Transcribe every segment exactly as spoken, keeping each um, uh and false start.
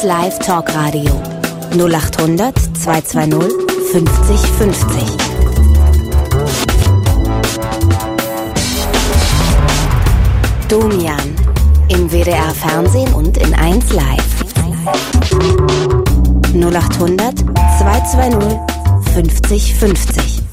eins Live Talkradio null acht hundert zweihundertzweißig fünfzig fünfzig. Domian im W D R Fernsehen und in eins Live. null acht hundert zweihundertzweißig fünfzig fünfzig.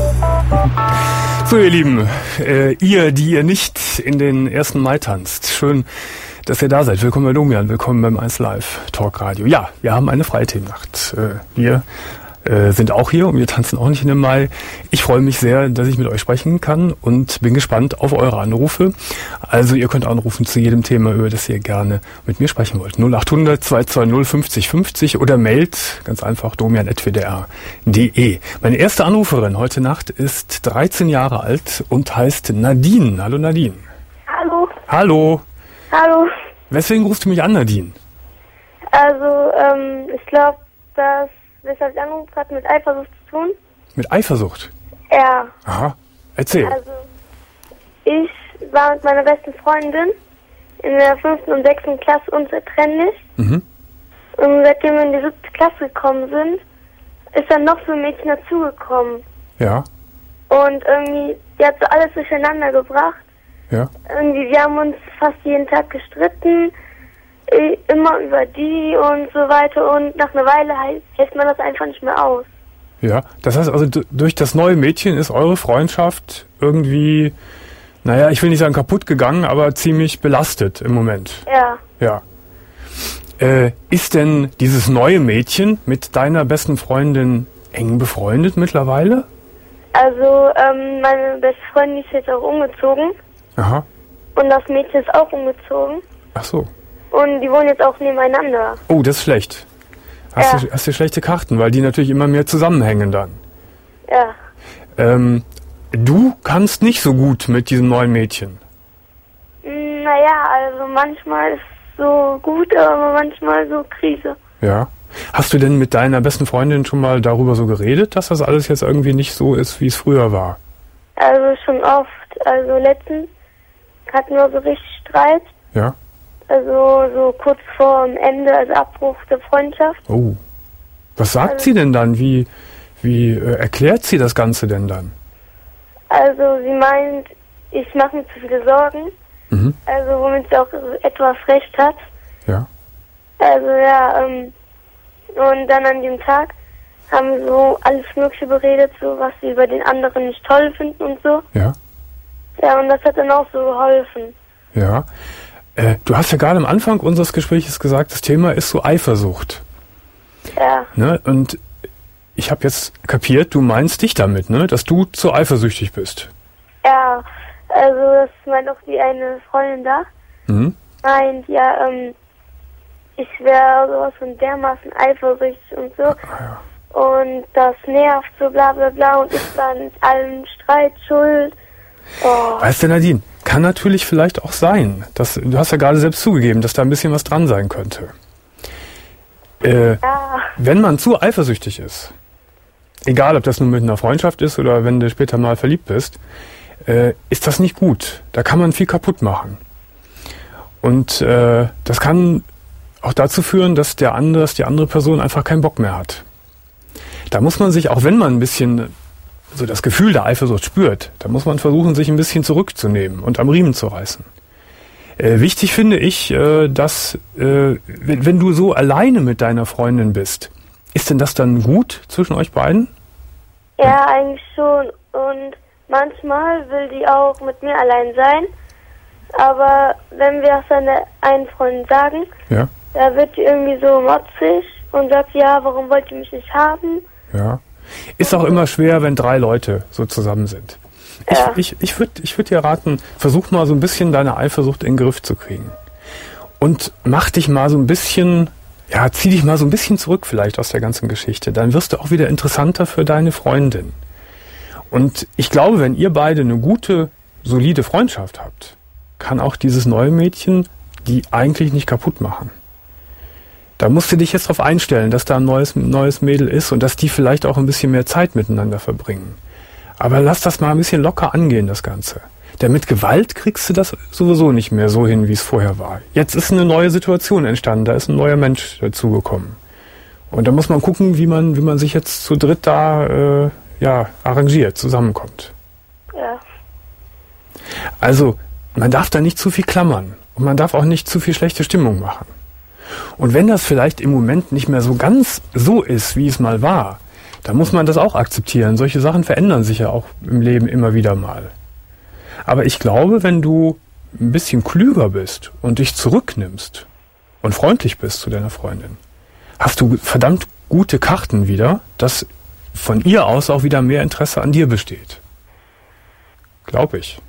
So, ihr Lieben, äh, ihr, die ihr nicht in den ersten Mai tanzt, schön, dass ihr da seid. Willkommen bei Domian, willkommen beim eins Live Talkradio. Ja, wir haben eine Freithemnacht. Äh, wir äh, sind auch hier und wir tanzen auch nicht in den Mai. Ich freue mich sehr, dass ich mit euch sprechen kann und bin gespannt auf eure Anrufe. Also ihr könnt anrufen zu jedem Thema, über das ihr gerne mit mir sprechen wollt. null acht hundert zweihundertzweißig fünfzig fünfzig oder mailt ganz einfach domian at w d r punkt d e. Meine erste Anruferin heute Nacht ist dreizehn Jahre alt und heißt Nadine. Hallo Nadine. Hallo. Hallo. Hallo. Weswegen rufst du mich an, Nadine? Also, ähm, ich glaube, dass, weshalb ich angerufen hat, mit Eifersucht zu tun. Mit Eifersucht? Ja. Aha, erzähl. Also, ich war mit meiner besten Freundin in der fünften und sechsten Klasse unzertrennlich. Mhm. Und seitdem wir in die siebte Klasse gekommen sind, ist dann noch so ein Mädchen dazugekommen. Ja. Und irgendwie, die hat so alles durcheinander gebracht. Ja. Irgendwie, wir haben uns fast jeden Tag gestritten, immer über die und so weiter, und nach einer Weile hält man das einfach nicht mehr aus. Ja, das heißt also, d- durch das neue Mädchen ist eure Freundschaft irgendwie, naja, ich will nicht sagen kaputt gegangen, aber ziemlich belastet im Moment. Ja. Ja. Äh, ist denn dieses neue Mädchen mit deiner besten Freundin eng befreundet mittlerweile? Also, ähm, meine beste Freundin ist jetzt auch umgezogen. Aha. Und das Mädchen ist auch umgezogen. Ach so. Und die wohnen jetzt auch nebeneinander. Oh, das ist schlecht. Hast, Ja. du, hast du schlechte Karten, weil die natürlich immer mehr zusammenhängen dann. Ja. Ähm, du kannst nicht so gut mit diesem neuen Mädchen. Mm, Naja, also manchmal ist es so gut, aber manchmal so Krise. Ja. Hast du denn mit deiner besten Freundin schon mal darüber so geredet, dass das alles jetzt irgendwie nicht so ist, wie es früher war? Also schon oft. Also letztens hatten wir so richtig Streit. Ja. Also so kurz vor dem Ende, also Abbruch der Freundschaft. Oh. Was sagt Also, sie denn dann? Wie, wie äh, erklärt sie das Ganze denn dann? Also sie meint, ich mache mir zu viele Sorgen. Mhm. Also womit sie auch etwas recht hat. Ja. Also ja, ähm, und dann an dem Tag haben wir so alles Mögliche beredet, so was sie über den anderen nicht toll finden und so. Ja. Ja, und das hat dann auch so geholfen. Ja. Äh, du hast ja gerade am Anfang unseres Gesprächs gesagt, das Thema ist so Eifersucht. Ja. Ne? Und ich habe jetzt kapiert, du meinst dich damit, ne? Dass du zu eifersüchtig bist. Ja, also das meint auch die eine Freundin da. Mhm. Meint, ja, ähm, ich wäre sowas von dermaßen eifersüchtig und so. Ah, ja. Und das nervt so bla bla bla und ist dann allen Streit schuld. Oh. Weißt du, Nadine, kann natürlich vielleicht auch sein, dass, du hast ja gerade selbst zugegeben, dass da ein bisschen was dran sein könnte. Äh, Ja. Wenn man zu eifersüchtig ist, egal ob das nun mit einer Freundschaft ist oder wenn du später mal verliebt bist, äh, ist das nicht gut. Da kann man viel kaputt machen. Und äh, das kann auch dazu führen, dass der andere, dass die andere Person einfach keinen Bock mehr hat. Da muss man sich, auch wenn man ein bisschen so das Gefühl der Eifersucht spürt, da muss man versuchen, sich ein bisschen zurückzunehmen und am Riemen zu reißen. Äh, wichtig finde ich, äh, dass äh, wenn, wenn du so alleine mit deiner Freundin bist, ist denn das dann gut zwischen euch beiden? Ja, eigentlich schon. Und manchmal will die auch mit mir allein sein. Aber wenn wir das dann der einen Freundin sagen, Ja. da wird die irgendwie so motzig und sagt, ja, warum wollt ihr mich nicht haben? Ja. Ist auch immer schwer, wenn drei Leute so zusammen sind. Ich, Ja. ich, ich würde ich würd dir raten, versuch mal so ein bisschen deine Eifersucht in den Griff zu kriegen. Und mach dich mal so ein bisschen, ja, zieh dich mal so ein bisschen zurück vielleicht aus der ganzen Geschichte. Dann wirst du auch wieder interessanter für deine Freundin. Und ich glaube, wenn ihr beide eine gute, solide Freundschaft habt, kann auch dieses neue Mädchen die eigentlich nicht kaputt machen. Da musst du dich jetzt darauf einstellen, dass da ein neues, neues Mädel ist und dass die vielleicht auch ein bisschen mehr Zeit miteinander verbringen. Aber lass das mal ein bisschen locker angehen, das Ganze. Denn mit Gewalt kriegst du das sowieso nicht mehr so hin, wie es vorher war. Jetzt ist eine neue Situation entstanden, da ist ein neuer Mensch dazugekommen. Und da muss man gucken, wie man, wie man sich jetzt zu dritt da äh, ja, arrangiert, zusammenkommt. Ja. Also, man darf da nicht zu viel klammern. Und man darf auch nicht zu viel schlechte Stimmung machen. Und wenn das vielleicht im Moment nicht mehr so ganz so ist, wie es mal war, dann muss man das auch akzeptieren. Solche Sachen verändern sich ja auch im Leben immer wieder mal. Aber ich glaube, wenn du ein bisschen klüger bist und dich zurücknimmst und freundlich bist zu deiner Freundin, hast du verdammt gute Karten wieder, dass von ihr aus auch wieder mehr Interesse an dir besteht. Glaube ich.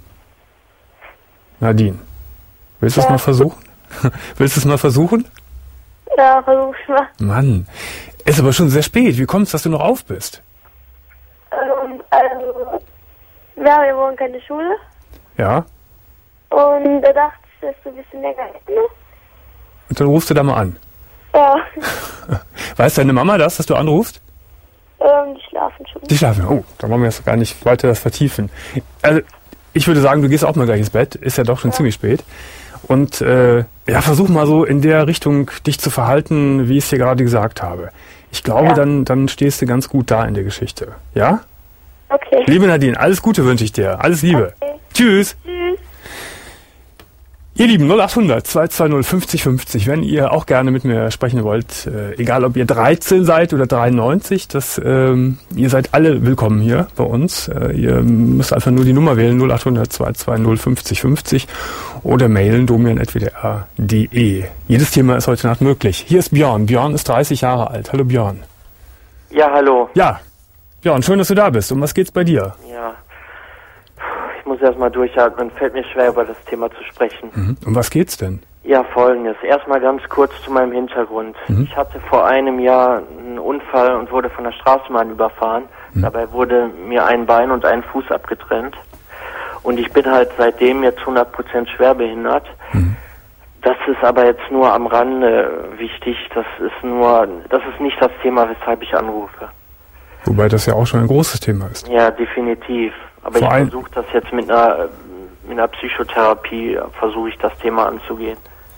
Nadine, willst du es Ja. mal versuchen? Willst du es mal versuchen? Ja, versuch's mal. Mann, ist aber schon sehr spät. Wie kommt es, dass du noch auf bist? Ähm, also, wir haben ja morgen keine Schule. Ja? Und da dachte ich, dass du ein bisschen länger hätten. Und dann rufst du da mal an. Ja, Weiß deine Mama das, dass du anrufst? ähm, die schlafen schon. Die schlafen. Oh, da wollen wir jetzt gar nicht weiter das vertiefen. Also, ich würde sagen, du gehst auch mal gleich ins Bett. Ist ja doch schon Ja. ziemlich spät. Und äh, ja, versuch mal so in der Richtung dich zu verhalten, wie ich es dir gerade gesagt habe. Ich glaube, Ja. dann, dann stehst du ganz gut da in der Geschichte. Ja? Okay. Liebe Nadine, alles Gute wünsche ich dir. Alles Liebe. Okay. Tschüss. Tschüss. Ihr Lieben, null acht hundert zwei zwei null fünfzig fünfzig, wenn ihr auch gerne mit mir sprechen wollt, äh, egal ob ihr dreizehn seid oder dreiundneunzig, das, ähm, ihr seid alle willkommen hier bei uns. Äh, ihr müsst einfach nur die Nummer wählen, null acht hundert zwei zwei null fünfzig fünfzig oder mailen domian at w d r punkt d e. Jedes Thema ist heute Nacht möglich. Hier ist Björn. Björn ist dreißig Jahre alt. Hallo Björn. Ja, hallo. Ja, Björn, schön, dass du da bist. Um was geht's bei dir? Ja. Ich muss erstmal durchatmen. Fällt mir schwer, über das Thema zu sprechen. Mhm. Um was geht's denn? Ja, folgendes. Erstmal ganz kurz zu meinem Hintergrund. Mhm. Ich hatte vor einem Jahr einen Unfall und wurde von der Straßenbahn überfahren. Mhm. Dabei wurde mir ein Bein und ein Fuß abgetrennt. Und ich bin halt seitdem jetzt hundert Prozent schwerbehindert. Mhm. Das ist aber jetzt nur am Rande wichtig. Das ist nur, das ist nicht das Thema, weshalb ich anrufe. Wobei das ja auch schon ein großes Thema ist. Ja, definitiv. Aber Vor ich allem- versuche das jetzt mit einer, mit einer Psychotherapie, versuche ich das Thema anzugehen.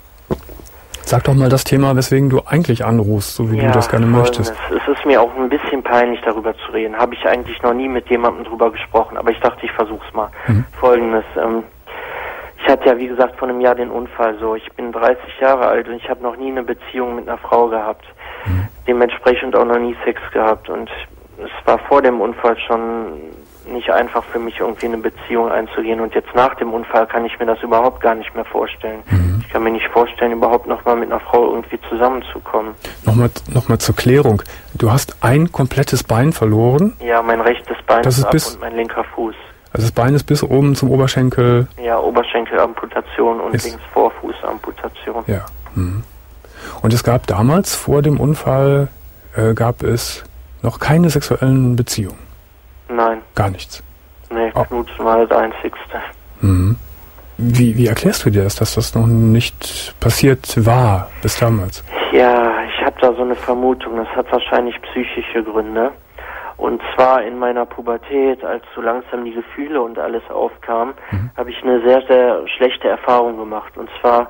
Sag doch mal das Thema, weswegen du eigentlich anrufst, so wie du das gerne folgendes. möchtest. Es ist mir auch ein bisschen peinlich, darüber zu reden. Habe ich eigentlich noch nie mit jemandem drüber gesprochen, aber ich dachte, ich versuch's mal. Mhm. Folgendes, ähm, ich hatte ja, wie gesagt, vor einem Jahr den Unfall so. Ich bin dreißig Jahre alt und ich habe noch nie eine Beziehung mit einer Frau gehabt. Mhm. Dementsprechend auch noch nie Sex gehabt. Und es war vor dem Unfall schon nicht einfach für mich, irgendwie eine Beziehung einzugehen. Und jetzt nach dem Unfall kann ich mir das überhaupt gar nicht mehr vorstellen. Mhm. Ich kann mir nicht vorstellen, überhaupt nochmal mit einer Frau irgendwie zusammenzukommen. Nochmal, nochmal zur Klärung. Du hast ein komplettes Bein verloren. Ja, mein rechtes Bein Das ist ist ab bis- und mein linker Fuß. Also das Bein ist bis oben zum Oberschenkel. Ja, Oberschenkelamputation und Ist- Linksvorfußamputation. Ja. Mhm. Und es gab damals, vor dem Unfall, äh, gab es noch keine sexuellen Beziehungen. Nein, Gar nichts. nee, Oh. Knutschen war das Einzigste. Mhm. Wie, wie erklärst du dir das, dass das noch nicht passiert war bis damals? Ja, ich habe da so eine Vermutung, das hat wahrscheinlich psychische Gründe. Und zwar in meiner Pubertät, als so langsam die Gefühle und alles aufkam, Mhm. habe ich eine sehr, sehr schlechte Erfahrung gemacht. Und zwar,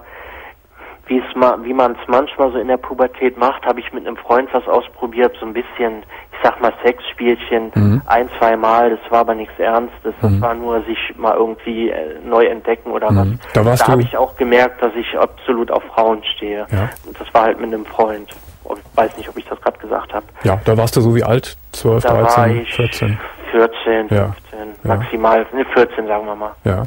wie es ma wie man es manchmal so in der Pubertät macht, habe ich mit einem Freund was ausprobiert, so ein bisschen, ich sag mal Sexspielchen, Mhm. ein, zwei Mal, das war aber nichts Ernstes, das Mhm. war nur sich mal irgendwie äh, neu entdecken oder Mhm. was. Da warst du- habe ich auch gemerkt, dass ich absolut auf Frauen stehe. Ja. Und das war halt mit einem Freund. Ich weiß nicht, ob ich das gerade gesagt habe. Ja, da warst du so wie alt? zwölf, Da war dreizehn, ich vierzehn. vierzehn, Ja. fünfzehn, Ja. maximal, ne, vierzehn sagen wir mal. Ja.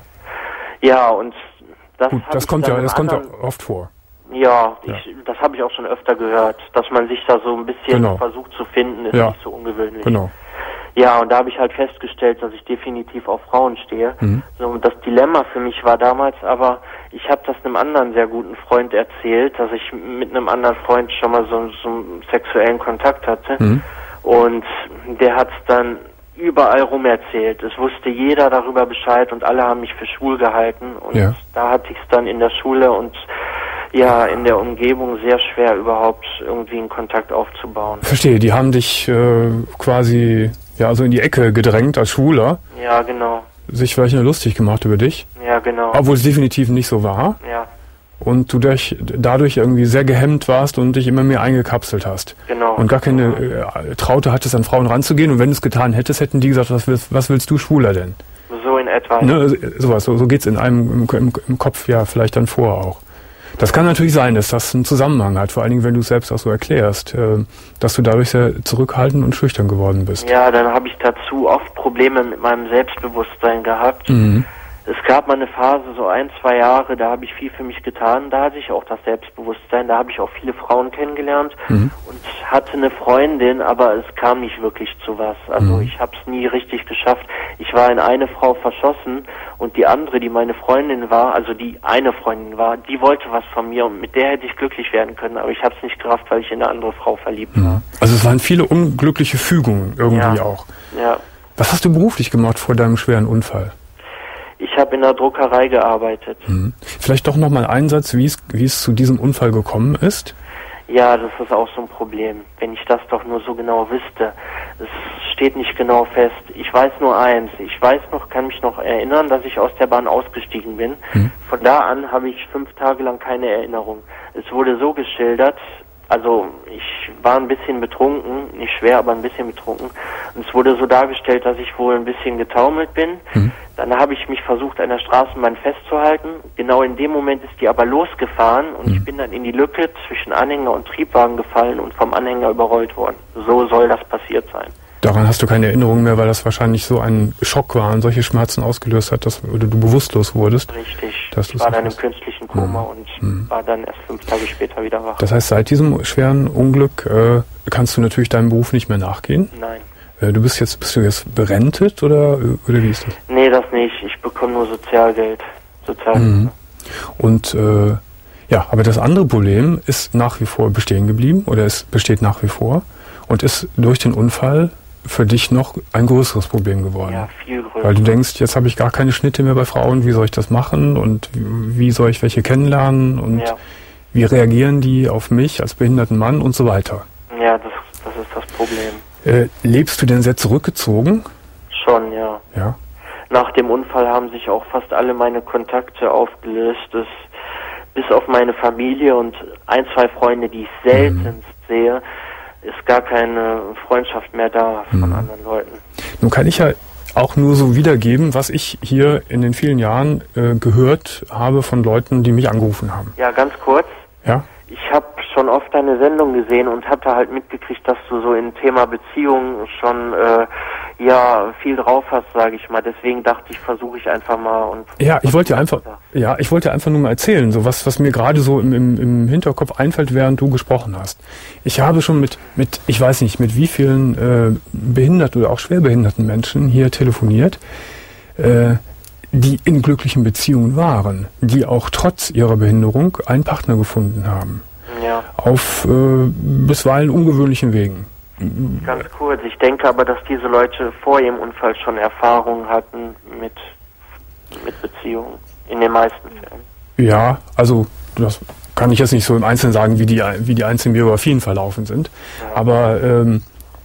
Ja, und das Gut, hab das ich kommt dann ja, im das kommt ja anderen- oft vor. Ja, Ja. ich, das habe ich auch schon öfter gehört, dass man sich da so ein bisschen Genau. versucht zu finden, ist Ja. nicht so ungewöhnlich. Genau. Ja, und da habe ich halt festgestellt, dass ich definitiv auf Frauen stehe. Mhm. So, und das Dilemma für mich war damals aber, ich habe das einem anderen sehr guten Freund erzählt, dass ich mit einem anderen Freund schon mal so, so einen sexuellen Kontakt hatte. Mhm. Und der hat es dann überall rum erzählt. Es wusste jeder darüber Bescheid und alle haben mich für schwul gehalten. Und Ja. da hatte ich es dann in der Schule und ja, in der Umgebung sehr schwer, überhaupt irgendwie einen Kontakt aufzubauen. Verstehe, die haben dich äh, quasi ja so in die Ecke gedrängt als Schwuler. Ja, genau. sich vielleicht nur lustig gemacht über dich. Ja, genau. Obwohl es definitiv nicht so war. Ja. Und du durch, dadurch irgendwie sehr gehemmt warst und dich immer mehr eingekapselt hast. Genau. Und gar keine äh, Traute hattest, an Frauen ranzugehen. Und wenn du es getan hättest, hätten die gesagt, was willst, was willst du Schwuler denn? So in etwa. Ne, sowas, so, so geht's in einem im, im, im Kopf ja vielleicht dann vor auch. Das kann natürlich sein, dass das einen Zusammenhang hat, vor allen Dingen, wenn du es selbst auch so erklärst, äh, dass du dadurch sehr zurückhaltend und schüchtern geworden bist. Ja, dann habe ich dazu oft Probleme mit meinem Selbstbewusstsein gehabt. Mhm. Es gab mal eine Phase, so ein, zwei Jahre, da habe ich viel für mich getan, da hatte ich auch das Selbstbewusstsein, da habe ich auch viele Frauen kennengelernt Mhm. und hatte eine Freundin, aber es kam nicht wirklich zu was. Also Mhm. ich habe es nie richtig geschafft. Ich war in eine Frau verschossen und die andere, die meine Freundin war, also die eine Freundin war, die wollte was von mir und mit der hätte ich glücklich werden können, aber ich habe es nicht gerafft, weil ich in eine andere Frau verliebt war. Also es waren viele unglückliche Fügungen irgendwie Ja. auch. Ja. Was hast du beruflich gemacht vor deinem schweren Unfall? Ich habe in der Druckerei gearbeitet. Mhm. Vielleicht doch nochmal einen Satz, wie es, wie es zu diesem Unfall gekommen ist. Ja, das ist auch so ein Problem. Wenn ich das doch nur so genau wüsste. Es steht nicht genau fest. Ich weiß nur eins. Ich weiß noch, kann mich noch erinnern, dass ich aus der Bahn ausgestiegen bin. Mhm. Von da an habe ich fünf Tage lang keine Erinnerung. Es wurde so geschildert, also ich war ein bisschen betrunken, nicht schwer, aber ein bisschen betrunken. Und es wurde so dargestellt, dass ich wohl ein bisschen getaumelt bin. Mhm. Dann habe ich mich versucht, an der Straßenbahn festzuhalten. Genau in dem Moment ist die aber losgefahren und Mhm. ich bin dann in die Lücke zwischen Anhänger und Triebwagen gefallen und vom Anhänger überrollt worden. So soll das passiert sein. Daran hast du keine Erinnerung mehr, weil das wahrscheinlich so ein Schock war und solche Schmerzen ausgelöst hat, dass oder du bewusstlos wurdest. Richtig. Dass Ich war dann im hast. künstlichen Koma Mhm. und Mhm. war dann erst fünf Tage später wieder wach. Das heißt, seit diesem schweren Unglück äh, kannst du natürlich deinem Beruf nicht mehr nachgehen. Nein. Äh, du bist jetzt bist du jetzt berentet oder oder wie ist das? Nee, das nicht. Ich bekomme nur Sozialgeld. Sozialhilfe. Mhm. Und äh, ja, aber das andere Problem ist nach wie vor bestehen geblieben oder es besteht nach wie vor und ist durch den Unfall für dich noch ein größeres Problem geworden. Ja, viel größer. Weil du denkst, jetzt habe ich gar keine Schnitte mehr bei Frauen, wie soll ich das machen und wie soll ich welche kennenlernen und Ja. wie reagieren die auf mich als behinderten Mann und so weiter. Ja, das, das ist das Problem. Äh, lebst du denn sehr zurückgezogen? Schon, ja. Ja. Nach dem Unfall haben sich auch fast alle meine Kontakte aufgelöst. Es, bis auf meine Familie und ein, zwei Freunde, die ich seltenst sehe, ist gar keine Freundschaft mehr da von Mhm. anderen Leuten. Nun kann ich ja auch nur so wiedergeben, was ich hier in den vielen Jahren äh, gehört habe von Leuten, die mich angerufen haben. Ja, ganz kurz. Ja? Ich habe schon oft deine Sendung gesehen und habe da halt mitgekriegt, dass du so im Thema Beziehungen schon äh, ja viel drauf hast, sage ich mal. Deswegen dachte ich, versuche ich einfach mal und Ja, ich wollte dir einfach, ja, ich wollte dir einfach nur mal erzählen, so was, was mir gerade so im, im, im Hinterkopf einfällt, während du gesprochen hast. Ich habe schon mit, mit, ich weiß nicht, mit wie vielen äh, behinderten oder auch schwerbehinderten Menschen hier telefoniert, äh, die in glücklichen Beziehungen waren, die auch trotz ihrer Behinderung einen Partner gefunden haben. ja, Auf äh, bisweilen ungewöhnlichen Wegen. ganz kurz. Ich denke aber, dass diese Leute vor ihrem Unfall schon Erfahrungen hatten mit mit Beziehungen. In den meisten Fällen. Ja, also das kann ich jetzt nicht so im Einzelnen sagen, wie die, wie die einzelnen Biografien verlaufen sind. Ja. Aber ähm,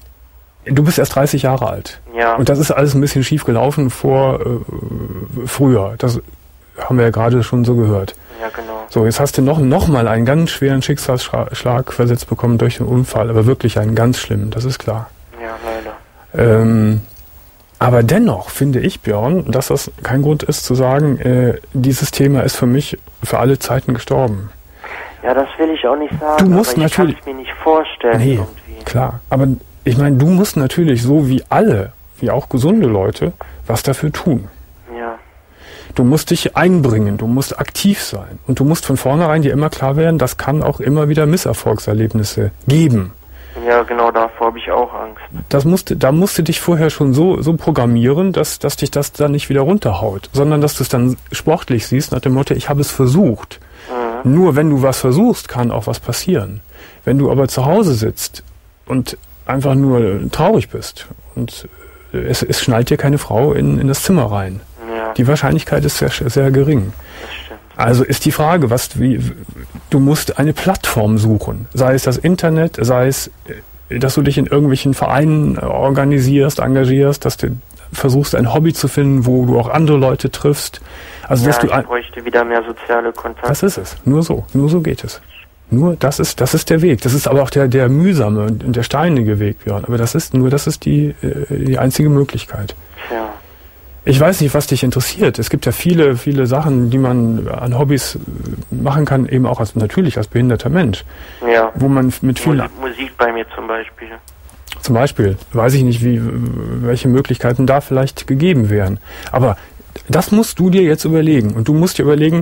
du bist erst dreißig Jahre alt. Ja. Und das ist alles ein bisschen schief gelaufen vor äh, früher. Das haben wir ja gerade schon so gehört. Ja, genau. So, jetzt hast du noch, noch mal einen ganz schweren Schicksalsschlag versetzt bekommen durch den Unfall, aber wirklich einen ganz schlimmen, das ist klar. Ja, leider. Ähm, aber dennoch finde ich, Björn, dass das kein Grund ist zu sagen, äh, dieses Thema ist für mich für alle Zeiten gestorben. Ja, das will ich auch nicht sagen. Du musst aber ich natürlich- kann es mir nicht vorstellen Nee, irgendwie. klar. Aber ich meine, du musst natürlich so wie alle, wie auch gesunde Leute, was dafür tun. Ja, Du musst dich einbringen, du musst aktiv sein. Und du musst von vornherein dir immer klar werden, das kann auch immer wieder Misserfolgserlebnisse geben. ja, genau, davor habe ich auch Angst. Das musst, da musst du dich vorher schon so, so programmieren, dass, dass dich das dann nicht wieder runterhaut, sondern dass du es dann sportlich siehst nach dem Motto, ich habe es versucht. Mhm. Nur wenn du was versuchst, kann auch was passieren. Wenn du aber zu Hause sitzt und einfach nur traurig bist und es, es schnallt dir keine Frau in, in das Zimmer rein. Ja, Die Wahrscheinlichkeit ist sehr, sehr gering. das stimmt. Also ist die Frage, was, wie, du musst eine Plattform suchen. Sei es das Internet, sei es, äh, dass du dich in irgendwelchen Vereinen organisierst, engagierst, dass du versuchst, ein Hobby zu finden, wo du auch andere Leute triffst. Also, ja, dass du ich bräuchte wieder mehr soziale Kontakte. Das ist es. Nur so. Nur so geht es. Nur das ist, das ist der Weg. Das ist aber auch der, der mühsame und der steinige Weg, Björn. Aber das ist nur, das ist die, die einzige Möglichkeit. Ja. Ich weiß nicht, was dich interessiert. Es gibt ja viele, viele Sachen, die man an Hobbys machen kann, eben auch als, natürlich als behinderter Mensch. Ja. Wo man mit vielen Musik, Musik bei mir zum Beispiel. Zum Beispiel. Weiß ich nicht, wie, welche Möglichkeiten da vielleicht gegeben wären. Aber das musst du dir jetzt überlegen. Und du musst dir überlegen,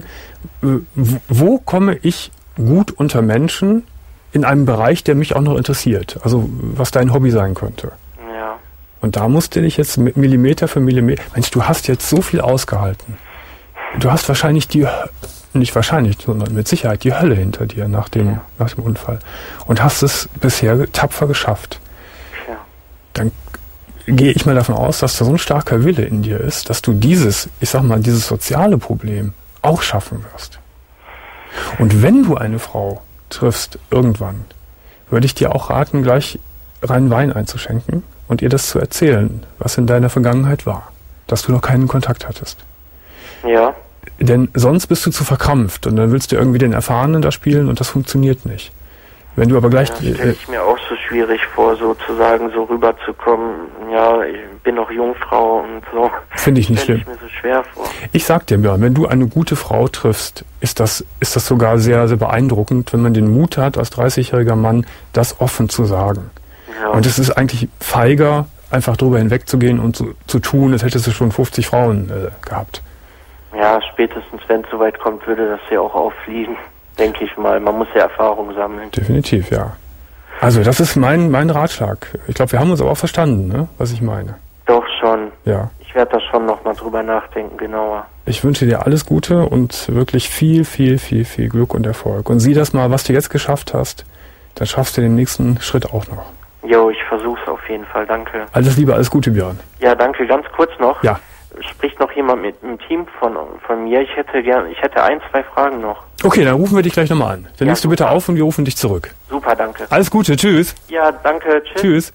wo komme ich gut unter Menschen in einem Bereich, der mich auch noch interessiert. Also was dein Hobby sein könnte. Ja. Und da musst du dich jetzt Millimeter für Millimeter... Mensch, du hast jetzt so viel ausgehalten. Du hast wahrscheinlich die... Nicht wahrscheinlich, sondern mit Sicherheit die Hölle hinter dir nach dem, ja. nach dem Unfall. Und hast es bisher tapfer geschafft. Ja. Dann gehe ich mal davon aus, dass da so ein starker Wille in dir ist, dass du dieses, ich sag mal, dieses soziale Problem auch schaffen wirst. Und wenn du eine Frau triffst, irgendwann, würde ich dir auch raten, gleich reinen Wein einzuschenken und ihr das zu erzählen, was in deiner Vergangenheit war, dass du noch keinen Kontakt hattest. Ja. Denn sonst bist du zu verkrampft und dann willst du irgendwie den Erfahrenen da spielen und das funktioniert nicht. Wenn du aber gleich... Ja, stelle ich mir auch so schwierig vor, sozusagen so rüberzukommen. Ja, ich bin noch Jungfrau und so. Finde ich nicht schlimm. Stelle ich mir so schwer vor. Ich sag dir, Björn, wenn du eine gute Frau triffst, ist das, ist das sogar sehr, sehr beeindruckend, wenn man den Mut hat, als dreißigjähriger Mann, das offen zu sagen. Ja. Und es ist eigentlich feiger, einfach drüber hinwegzugehen und zu, zu tun, als hättest du schon fünfzig Frauen äh, gehabt. Ja, spätestens, wenn es soweit kommt, würde das ja auch auffliegen. Denke ich mal. Man muss ja Erfahrung sammeln. Definitiv, ja. Also das ist mein, mein Ratschlag. Ich glaube, wir haben uns aber auch verstanden, ne, was ich meine. Doch schon. Ja. Ich werde da schon nochmal drüber nachdenken, genauer. Ich wünsche dir alles Gute und wirklich viel, viel, viel, viel Glück und Erfolg. Und sieh das mal, was du jetzt geschafft hast, dann schaffst du den nächsten Schritt auch noch. Jo, ich versuch's auf jeden Fall. Danke. Alles Liebe, alles Gute, Björn. Ja, danke. Ganz kurz noch. Ja. Spricht noch jemand mit dem Team von, von mir? Ich hätte gern, ich hätte ein, zwei Fragen noch. Okay, dann rufen wir dich gleich nochmal an. Dann ja, legst du bitte auf und wir rufen dich zurück. Super, danke. Alles Gute, tschüss. Ja, danke, tschüss. Tschüss.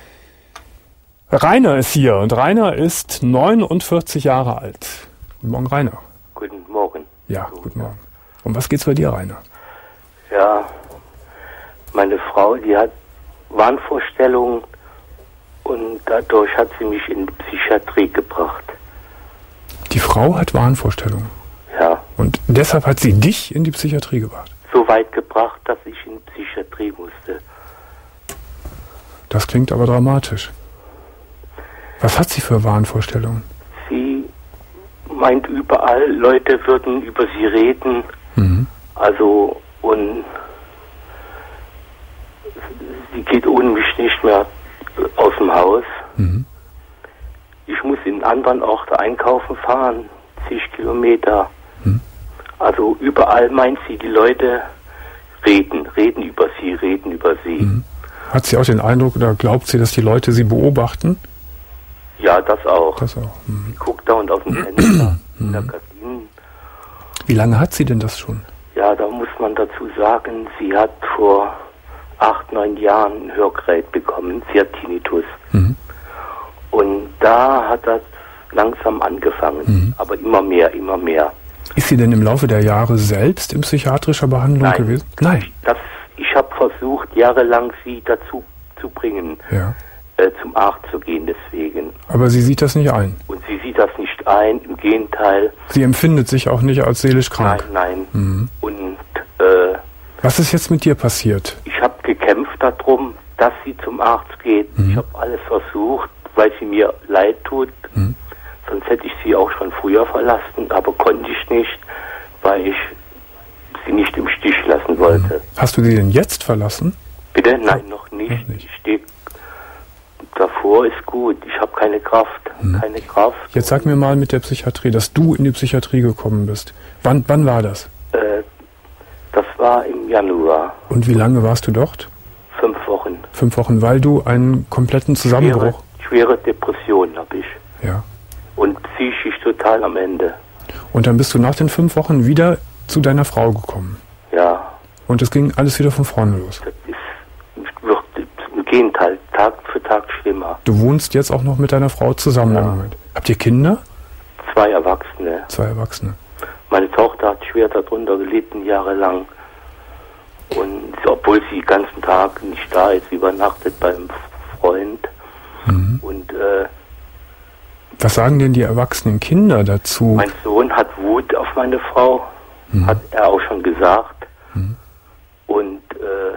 Rainer ist hier und Rainer ist neunundvierzig Jahre alt. Guten Morgen, Rainer. Guten Morgen. Ja, guten Morgen. Um was geht's bei dir, Rainer? Ja, meine Frau, die hat Wahnvorstellungen und dadurch hat sie mich in die Psychiatrie gebracht. Die Frau hat Wahnvorstellungen? Ja. Und deshalb hat sie dich in die Psychiatrie gebracht? So weit gebracht, dass ich in die Psychiatrie musste. Das klingt aber dramatisch. Was hat sie für Wahnvorstellungen? Sie meint überall, Leute würden über sie reden. Mhm. Also, und sie geht ohne mich nicht mehr aus dem Haus. Mhm. Ich muss in anderen Orten einkaufen fahren, zig Kilometer. Mhm. Also überall meint sie, die Leute reden, reden über sie, reden über sie. Mhm. Hat sie auch den Eindruck oder glaubt sie, dass die Leute sie beobachten? Ja, das auch. Das auch. Mhm. Sie guckt da und aus dem Fenster in der Gardinen. Wie lange hat sie denn das schon? Ja, da muss man dazu sagen, sie hat vor acht, neun Jahren ein Hörgerät bekommen. Sie hat Tinnitus. Mhm. Und da hat das langsam angefangen. Mhm. Aber immer mehr, immer mehr. Ist sie denn im Laufe der Jahre selbst in psychiatrischer Behandlung Nein. gewesen? Nein. Das, ich habe versucht, jahrelang sie dazu zu bringen, Ja. äh, zum Arzt zu gehen deswegen. Aber sie sieht das nicht ein. Und sie sieht das nicht ein, im Gegenteil. Sie empfindet sich auch nicht als seelisch krank. Nein, nein. Mhm. Und äh, Was ist jetzt mit dir passiert? ich habe gekämpft darum, dass sie zum Arzt geht. Mhm. Ich habe alles versucht, weil sie mir leid tut. Mhm. Sonst hätte ich sie auch schon früher verlassen, aber konnte ich nicht, weil ich sie nicht im Stich lassen wollte. Mhm. Hast du sie denn jetzt verlassen? Bitte? Nein, noch nicht. Noch nicht. Ich stehe davor, ist gut. Ich habe keine Kraft. Mhm. Keine Kraft. Jetzt sag mir mal mit der Psychiatrie, dass du in die Psychiatrie gekommen bist. Wann, wann war das? Äh, das war im Januar. Und wie lange warst du dort? Fünf Wochen. Fünf Wochen, weil du einen kompletten Zusammenbruch... Schwere, schwere Depression habe ich. Ja. Und psychisch total am Ende. Und dann bist du nach den fünf Wochen wieder zu deiner Frau gekommen. Ja. Und es ging alles wieder von vorne los. Das ist, wird im Gegenteil, Tag für Tag schlimmer. Du wohnst jetzt auch noch mit deiner Frau zusammen Ja. im Moment. Habt ihr Kinder? Zwei Erwachsene. Zwei Erwachsene. Meine Tochter hat schwer darunter gelitten, jahrelang. Und obwohl sie den ganzen Tag nicht da ist, übernachtet beim Freund. Mhm. Und äh, Was sagen denn die erwachsenen Kinder dazu? mein Sohn hat Wut auf meine Frau, Mhm. hat er auch schon gesagt. Mhm. Und, äh,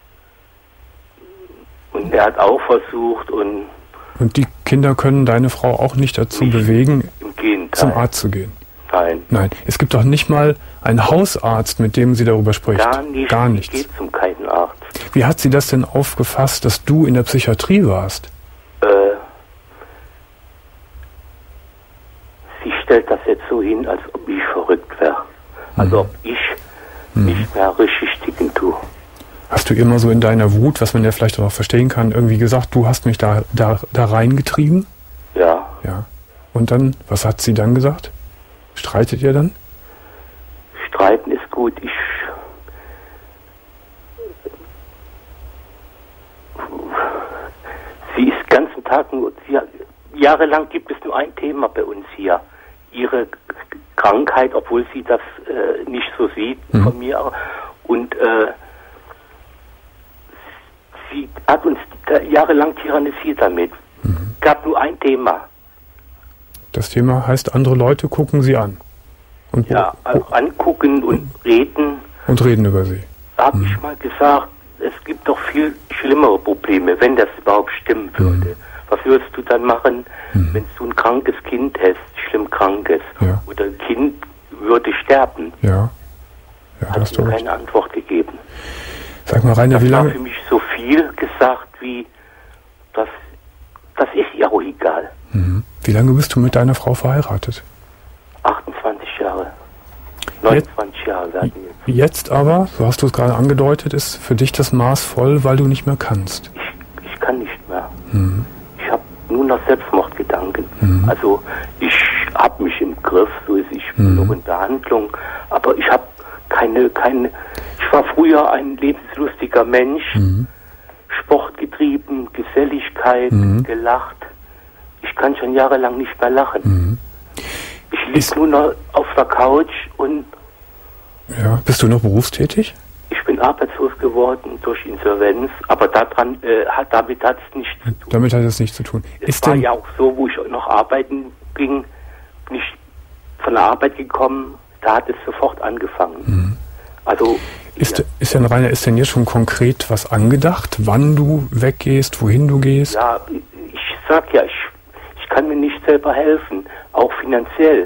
und er hat auch versucht und Und die Kinder können deine Frau auch nicht dazu Nicht. bewegen, im Gegenteil. zum Arzt zu gehen? Nein, Nein, es gibt doch nicht mal einen Hausarzt, mit dem sie darüber spricht. gar nicht. Gar Sie nichts. geht zum keinen Arzt. Wie hat sie das denn aufgefasst, dass du in der Psychiatrie warst? Äh, sie stellt das jetzt so hin, als ob ich verrückt wäre. Also ob ich Mhm. nicht mehr richtig ticken tue. Hast du immer so in deiner Wut, was man ja vielleicht auch noch verstehen kann, irgendwie gesagt, du hast mich da, da, da reingetrieben? Ja, Ja. Und dann, was hat sie dann gesagt? Streitet ihr dann? streiten ist gut. Ich sie ist den ganzen Tag nur, sie, jahrelang gibt es nur ein Thema bei uns hier. Ihre Krankheit, obwohl sie das äh, nicht so sieht Mhm. von mir. Und äh, sie hat uns da jahrelang tyrannisiert damit. Mhm. Gab nur ein Thema. Das Thema heißt, andere Leute gucken sie an. Und, Ja, also angucken und reden. und reden über sie. Habe ich mal gesagt, es gibt doch viel schlimmere Probleme, wenn das überhaupt stimmen würde. Was würdest du dann machen, wenn du ein krankes Kind hast, schlimm krankes, Ja. oder ein Kind würde sterben? Ja. Ja, Hat hast mir du recht. keine Antwort gegeben. Sag mal, Rainer, Das wie war lange... für mich so viel gesagt wie, das, das ist ihr auch egal. Mhm. Wie lange bist du mit deiner Frau verheiratet? achtundzwanzig Jahre. neunundzwanzig Jahre werden wir. Jetzt aber, so hast du es gerade angedeutet, ist für dich das Maß voll, weil du nicht mehr kannst. Ich, ich kann nicht mehr. Mhm. Ich habe nur noch Selbstmordgedanken. Mhm. Also ich habe mich im Griff, so ist ich bin Mhm. noch in Behandlung, aber ich habe keine, keine, ich war früher ein lebenslustiger Mensch, Mhm. Sport getrieben, Geselligkeit, Mhm. gelacht. Ich kann schon jahrelang nicht mehr lachen. Mhm. Ich liege nur noch auf der Couch und Ja. Bist du noch berufstätig? ich bin arbeitslos geworden durch Insolvenz, aber daran, äh, hat, damit hat es nichts zu tun. Damit hat es nichts zu tun. Es Ist war denn, ja auch so, wo ich noch arbeiten ging, bin ich von der Arbeit gekommen, da hat es sofort angefangen. Also ist, ja, ist denn, Rainer, ist denn jetzt schon konkret was angedacht, wann du weggehst, wohin du gehst? ja, ich sag ja, ich, ich kann mir nicht selber helfen, auch finanziell.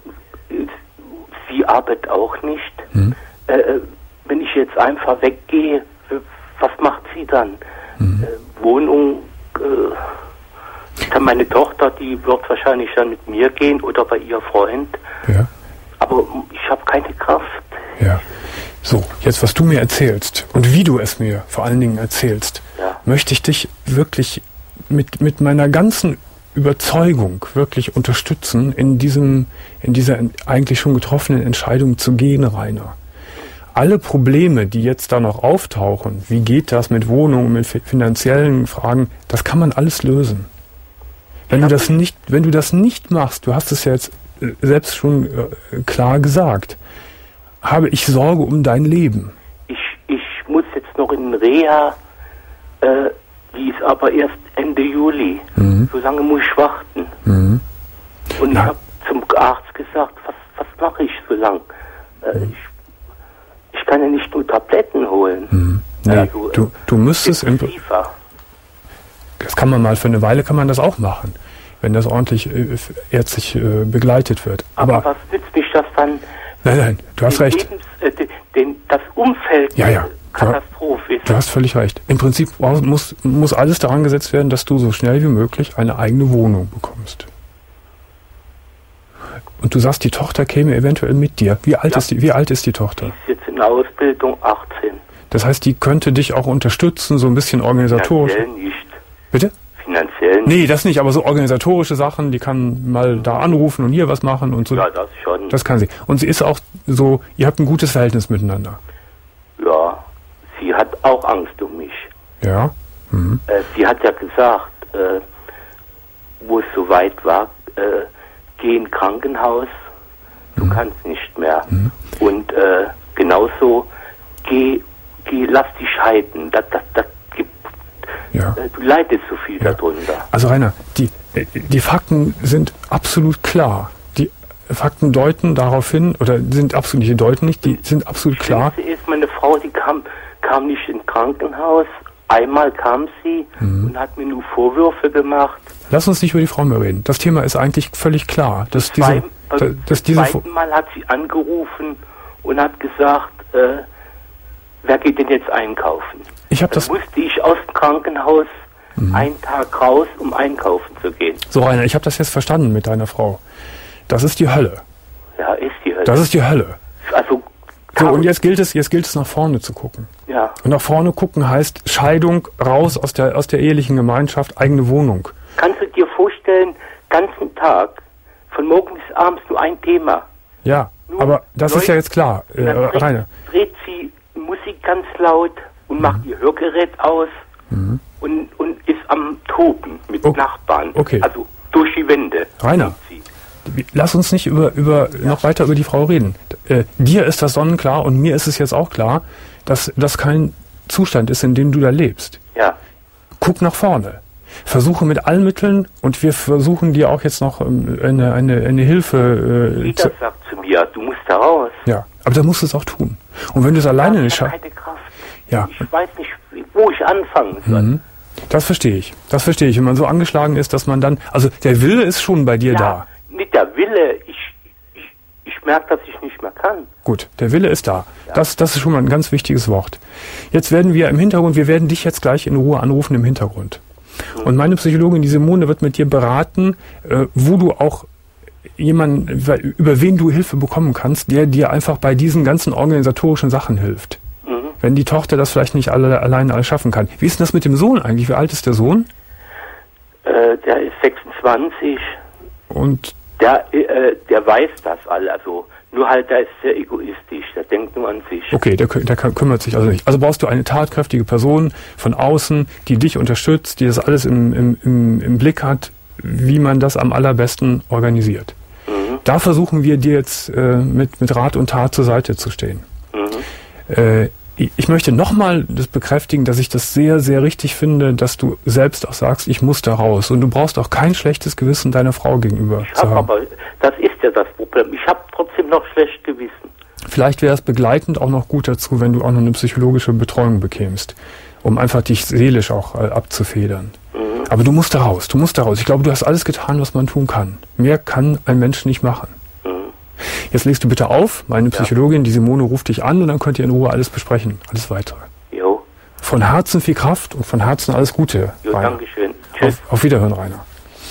Sie arbeitet auch nicht. Mhm. Äh, wenn ich jetzt einfach weggehe, was macht sie dann? Mhm. Äh, Wohnung, äh, dann meine Tochter, die wird wahrscheinlich dann mit mir gehen oder bei ihr Freund. Ja. Aber ich habe keine Kraft. Ja. So, jetzt was du mir erzählst und wie du es mir vor allen Dingen erzählst, Ja. möchte ich dich wirklich mit, mit meiner ganzen Überzeugung wirklich unterstützen, in diesem, in dieser eigentlich schon getroffenen Entscheidung zu gehen, Rainer. Alle Probleme, die jetzt da noch auftauchen, wie geht das mit Wohnungen, mit fi- finanziellen Fragen, das kann man alles lösen. Wenn du das nicht, wenn du das nicht machst, du hast es ja jetzt äh, selbst schon äh, klar gesagt, habe ich Sorge um dein Leben. Ich, ich muss jetzt noch in Reha, äh, die ist aber erst Ende Juli. Mhm. So lange muss ich warten. Mhm. Und ich Na. habe zum Arzt gesagt, was, was mache ich so lang? Äh, ich, ich kann ja nicht nur Tabletten holen. Mhm. Nee, Also, du, du müsstest, im, intensiver. das kann man mal für eine Weile kann man das auch machen, wenn das ordentlich äh, ärztlich äh, begleitet wird. Aber, Aber was nützt mich das dann? nein, nein, du hast den recht. Lebens, äh, den, den, das Umfeld Ja, ja. Katastrophe ist. Du hast völlig recht. Im Prinzip brauch- muss, muss alles daran gesetzt werden, dass du so schnell wie möglich eine eigene Wohnung bekommst. Und du sagst, die Tochter käme eventuell mit dir. Wie alt, Ja. ist, die, wie alt ist die Tochter? Die ist jetzt in der Ausbildung achtzehn. Das heißt, die könnte dich auch unterstützen, so ein bisschen organisatorisch. Finanziell nicht. Bitte? Finanziell nicht. Nee, das nicht, aber so organisatorische Sachen, die kann mal da anrufen und hier was machen und so. Ja, das schon. Das kann sie. Und sie ist auch so, ihr habt ein gutes Verhältnis miteinander. Ja, sie hat auch Angst um mich. Ja? Mhm. Äh, sie hat ja gesagt, äh, wo es soweit war, äh, geh in Krankenhaus, du mhm. kannst nicht mehr. Mhm. Und äh, genauso, geh, geh, lass dich scheiden. Das, das, das gibt, ja. äh, du leidest so viel ja. darunter. Also Rainer, die, die Fakten sind absolut klar. Die Fakten deuten darauf hin, oder sind absolut, die deuten nicht, die sind absolut klar. Das ist meine Frau, die kam, kam nicht ins Krankenhaus. Einmal kam sie mhm. und hat mir nur Vorwürfe gemacht. Lass uns nicht über die Frau mehr reden. Das Thema ist eigentlich völlig klar. Dass diese, Zwei, äh, dass diese das zweite Mal hat sie angerufen und hat gesagt, äh, wer geht denn jetzt einkaufen? Ich hab Dann das musste ich aus dem Krankenhaus mhm. einen Tag raus, um einkaufen zu gehen. So, Rainer, ich habe das jetzt verstanden mit deiner Frau. Das ist die Hölle. Ja, ist die Hölle. Das ist die Hölle. Also, so, und jetzt gilt es, jetzt gilt es nach vorne zu gucken. Ja. Und nach vorne gucken heißt Scheidung, raus aus der, aus der ehelichen Gemeinschaft, eigene Wohnung. Kannst du dir vorstellen, ganzen Tag, von morgens bis abends nur ein Thema? Ja, nur aber das Leute, ist ja jetzt klar, äh, dreht, Rainer. dreht sie Musik ganz laut und mhm. macht ihr Hörgerät aus mhm. und, und ist am Toben mit okay. Nachbarn. Okay. Also durch die Wände. Rainer, lass uns nicht über, über ja. noch weiter über die Frau reden. Äh, dir ist das sonnenklar und mir ist es jetzt auch klar, dass das kein Zustand ist, in dem du da lebst. Ja. Guck nach vorne. Versuche mit allen Mitteln, und wir versuchen dir auch jetzt noch eine, eine, eine Hilfe. Äh, Jeder sagt zu mir, du musst da raus. Ja, aber da musst du es auch tun. Und wenn du es alleine nicht schaffst. Ich habe keine Kraft. Ja. Ich weiß nicht, wo ich anfangen soll. Mhm. Das verstehe ich. Das verstehe ich. Wenn man so angeschlagen ist, dass man dann, also der Wille ist schon bei dir ja, da. Nicht der Wille, ich, ich, ich merke, dass ich nicht mehr kann. Gut, der Wille ist da. Ja. Das, das ist schon mal ein ganz wichtiges Wort. Jetzt werden wir im Hintergrund, wir werden dich jetzt gleich in Ruhe anrufen im Hintergrund. Mhm. Und meine Psychologin, die Simone, wird mit dir beraten, äh, wo du auch jemanden, über wen du Hilfe bekommen kannst, der dir einfach bei diesen ganzen organisatorischen Sachen hilft. Mhm. Wenn die Tochter das vielleicht nicht alle, alleine alles schaffen kann. Wie ist denn das mit dem Sohn eigentlich? Wie alt ist der Sohn? Äh, der ist sechsundzwanzig. Und der, äh, der weiß das all, also nur halt, der ist sehr egoistisch, der denkt nur an sich. Okay, der, der kümmert sich also nicht. Also brauchst du eine tatkräftige Person von außen, die dich unterstützt, die das alles im, im, im, im Blick hat, wie man das am allerbesten organisiert. Mhm. Da versuchen wir dir jetzt äh, mit, mit Rat und Tat zur Seite zu stehen. Mhm. Äh, ich möchte nochmal das bekräftigen, dass ich das sehr, sehr richtig finde, dass du selbst auch sagst, ich muss da raus. Und du brauchst auch kein schlechtes Gewissen deiner Frau gegenüber ich zu hab haben. Aber das ist ja das Problem. Ich habe trotzdem noch schlecht Gewissen. Vielleicht wäre es begleitend auch noch gut dazu, wenn du auch noch eine psychologische Betreuung bekämst, um einfach dich seelisch auch äh, abzufedern. Mhm. Aber du musst da raus, du musst da raus. Ich glaube, du hast alles getan, was man tun kann. Mehr kann ein Mensch nicht machen. Jetzt legst du bitte auf, meine Psychologin, die Simone, ruft dich an und dann könnt ihr in Ruhe alles besprechen, alles weitere. Jo. Von Herzen viel Kraft und von Herzen alles Gute. Jo, Dankeschön. Tschüss. Auf, auf Wiederhören, Rainer.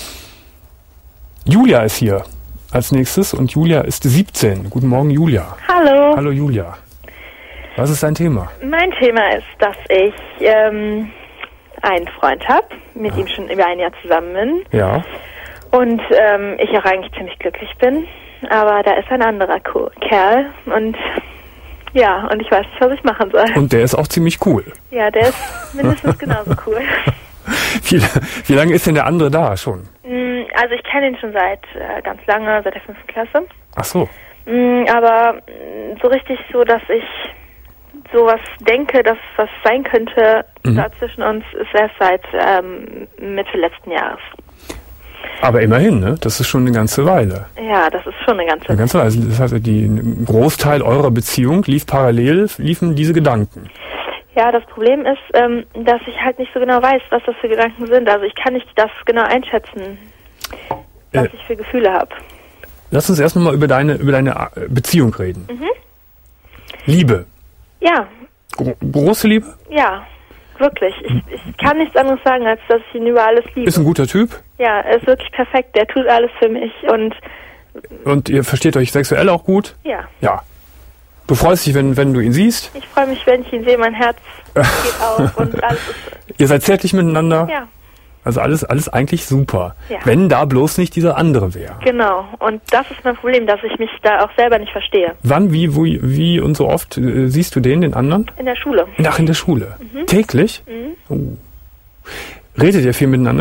Julia ist hier als nächstes und Julia ist siebzehn. Guten Morgen, Julia. Hallo. Hallo, Julia. Was ist dein Thema? Mein Thema ist, dass ich ähm, einen Freund habe, mit ja. ihm schon über ein Jahr zusammen bin. Ja. Und ähm, ich auch eigentlich ziemlich glücklich bin. Aber da ist ein anderer Co- Kerl und ja, und ich weiß nicht, was ich machen soll. Und der ist auch ziemlich cool. Ja, der ist mindestens genauso cool. wie, wie lange ist denn der andere da schon? Also ich kenne ihn schon seit äh, ganz lange, seit der fünften Klasse. Ach so. Aber so richtig so, dass ich sowas denke, dass was sein könnte mhm. da zwischen uns, ist erst seit ähm, Mitte letzten Jahres. Aber immerhin, ne? Das ist schon eine ganze Weile. Ja, das ist schon eine ganze Weile. Eine ganze Weile. Also das heißt, die, ein Großteil eurer Beziehung lief parallel, liefen diese Gedanken. Ja, das Problem ist, ähm, dass ich halt nicht so genau weiß, was das für Gedanken sind. Also ich kann nicht das genau einschätzen, was äh, ich für Gefühle habe. Lass uns erst nochmal über deine, über deine Beziehung reden. Mhm. Liebe. Ja. Gro- große Liebe? Ja. Wirklich. Ich, ich kann nichts anderes sagen, als dass ich ihn über alles liebe. Ist ein guter Typ? Ja, er ist wirklich perfekt. Der tut alles für mich und... Und ihr versteht euch sexuell auch gut? Ja. Ja. Du freust dich, wenn, wenn du ihn siehst? Ich freue mich, wenn ich ihn sehe. Mein Herz geht auf und alles ist... Ihr seid zärtlich miteinander? Ja. Also alles, alles eigentlich super. Ja. Wenn da bloß nicht dieser andere wäre. Genau. Und das ist mein Problem, dass ich mich da auch selber nicht verstehe. Wann, wie, wo, wie und so oft äh, siehst du den, den anderen? In der Schule. Ach, in der Schule. Mhm. Täglich? Mhm. Oh. Redet ihr viel miteinander?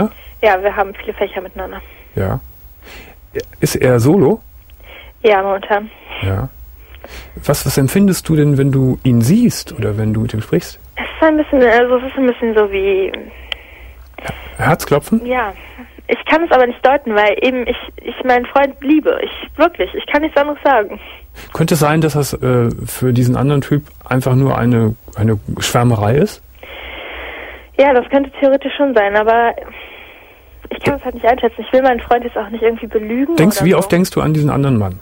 Ja, wir haben viele Fächer miteinander. Ja. Ist er solo? Ja, momentan. Ja. Was, was empfindest du denn, wenn du ihn siehst oder wenn du mit ihm sprichst? Es ist ein bisschen, also es ist ein bisschen so wie... Herzklopfen? Ja. Ich kann es aber nicht deuten, weil eben ich, ich meinen Freund liebe. Ich, wirklich, ich kann nichts anderes sagen. Könnte es sein, dass das äh, für diesen anderen Typ einfach nur eine, eine Schwärmerei ist? Ja, das könnte theoretisch schon sein, aber ich kann es halt nicht einschätzen. Ich will meinen Freund jetzt auch nicht irgendwie belügen. Denkst, oder wie so. oft denkst du an diesen anderen Mann?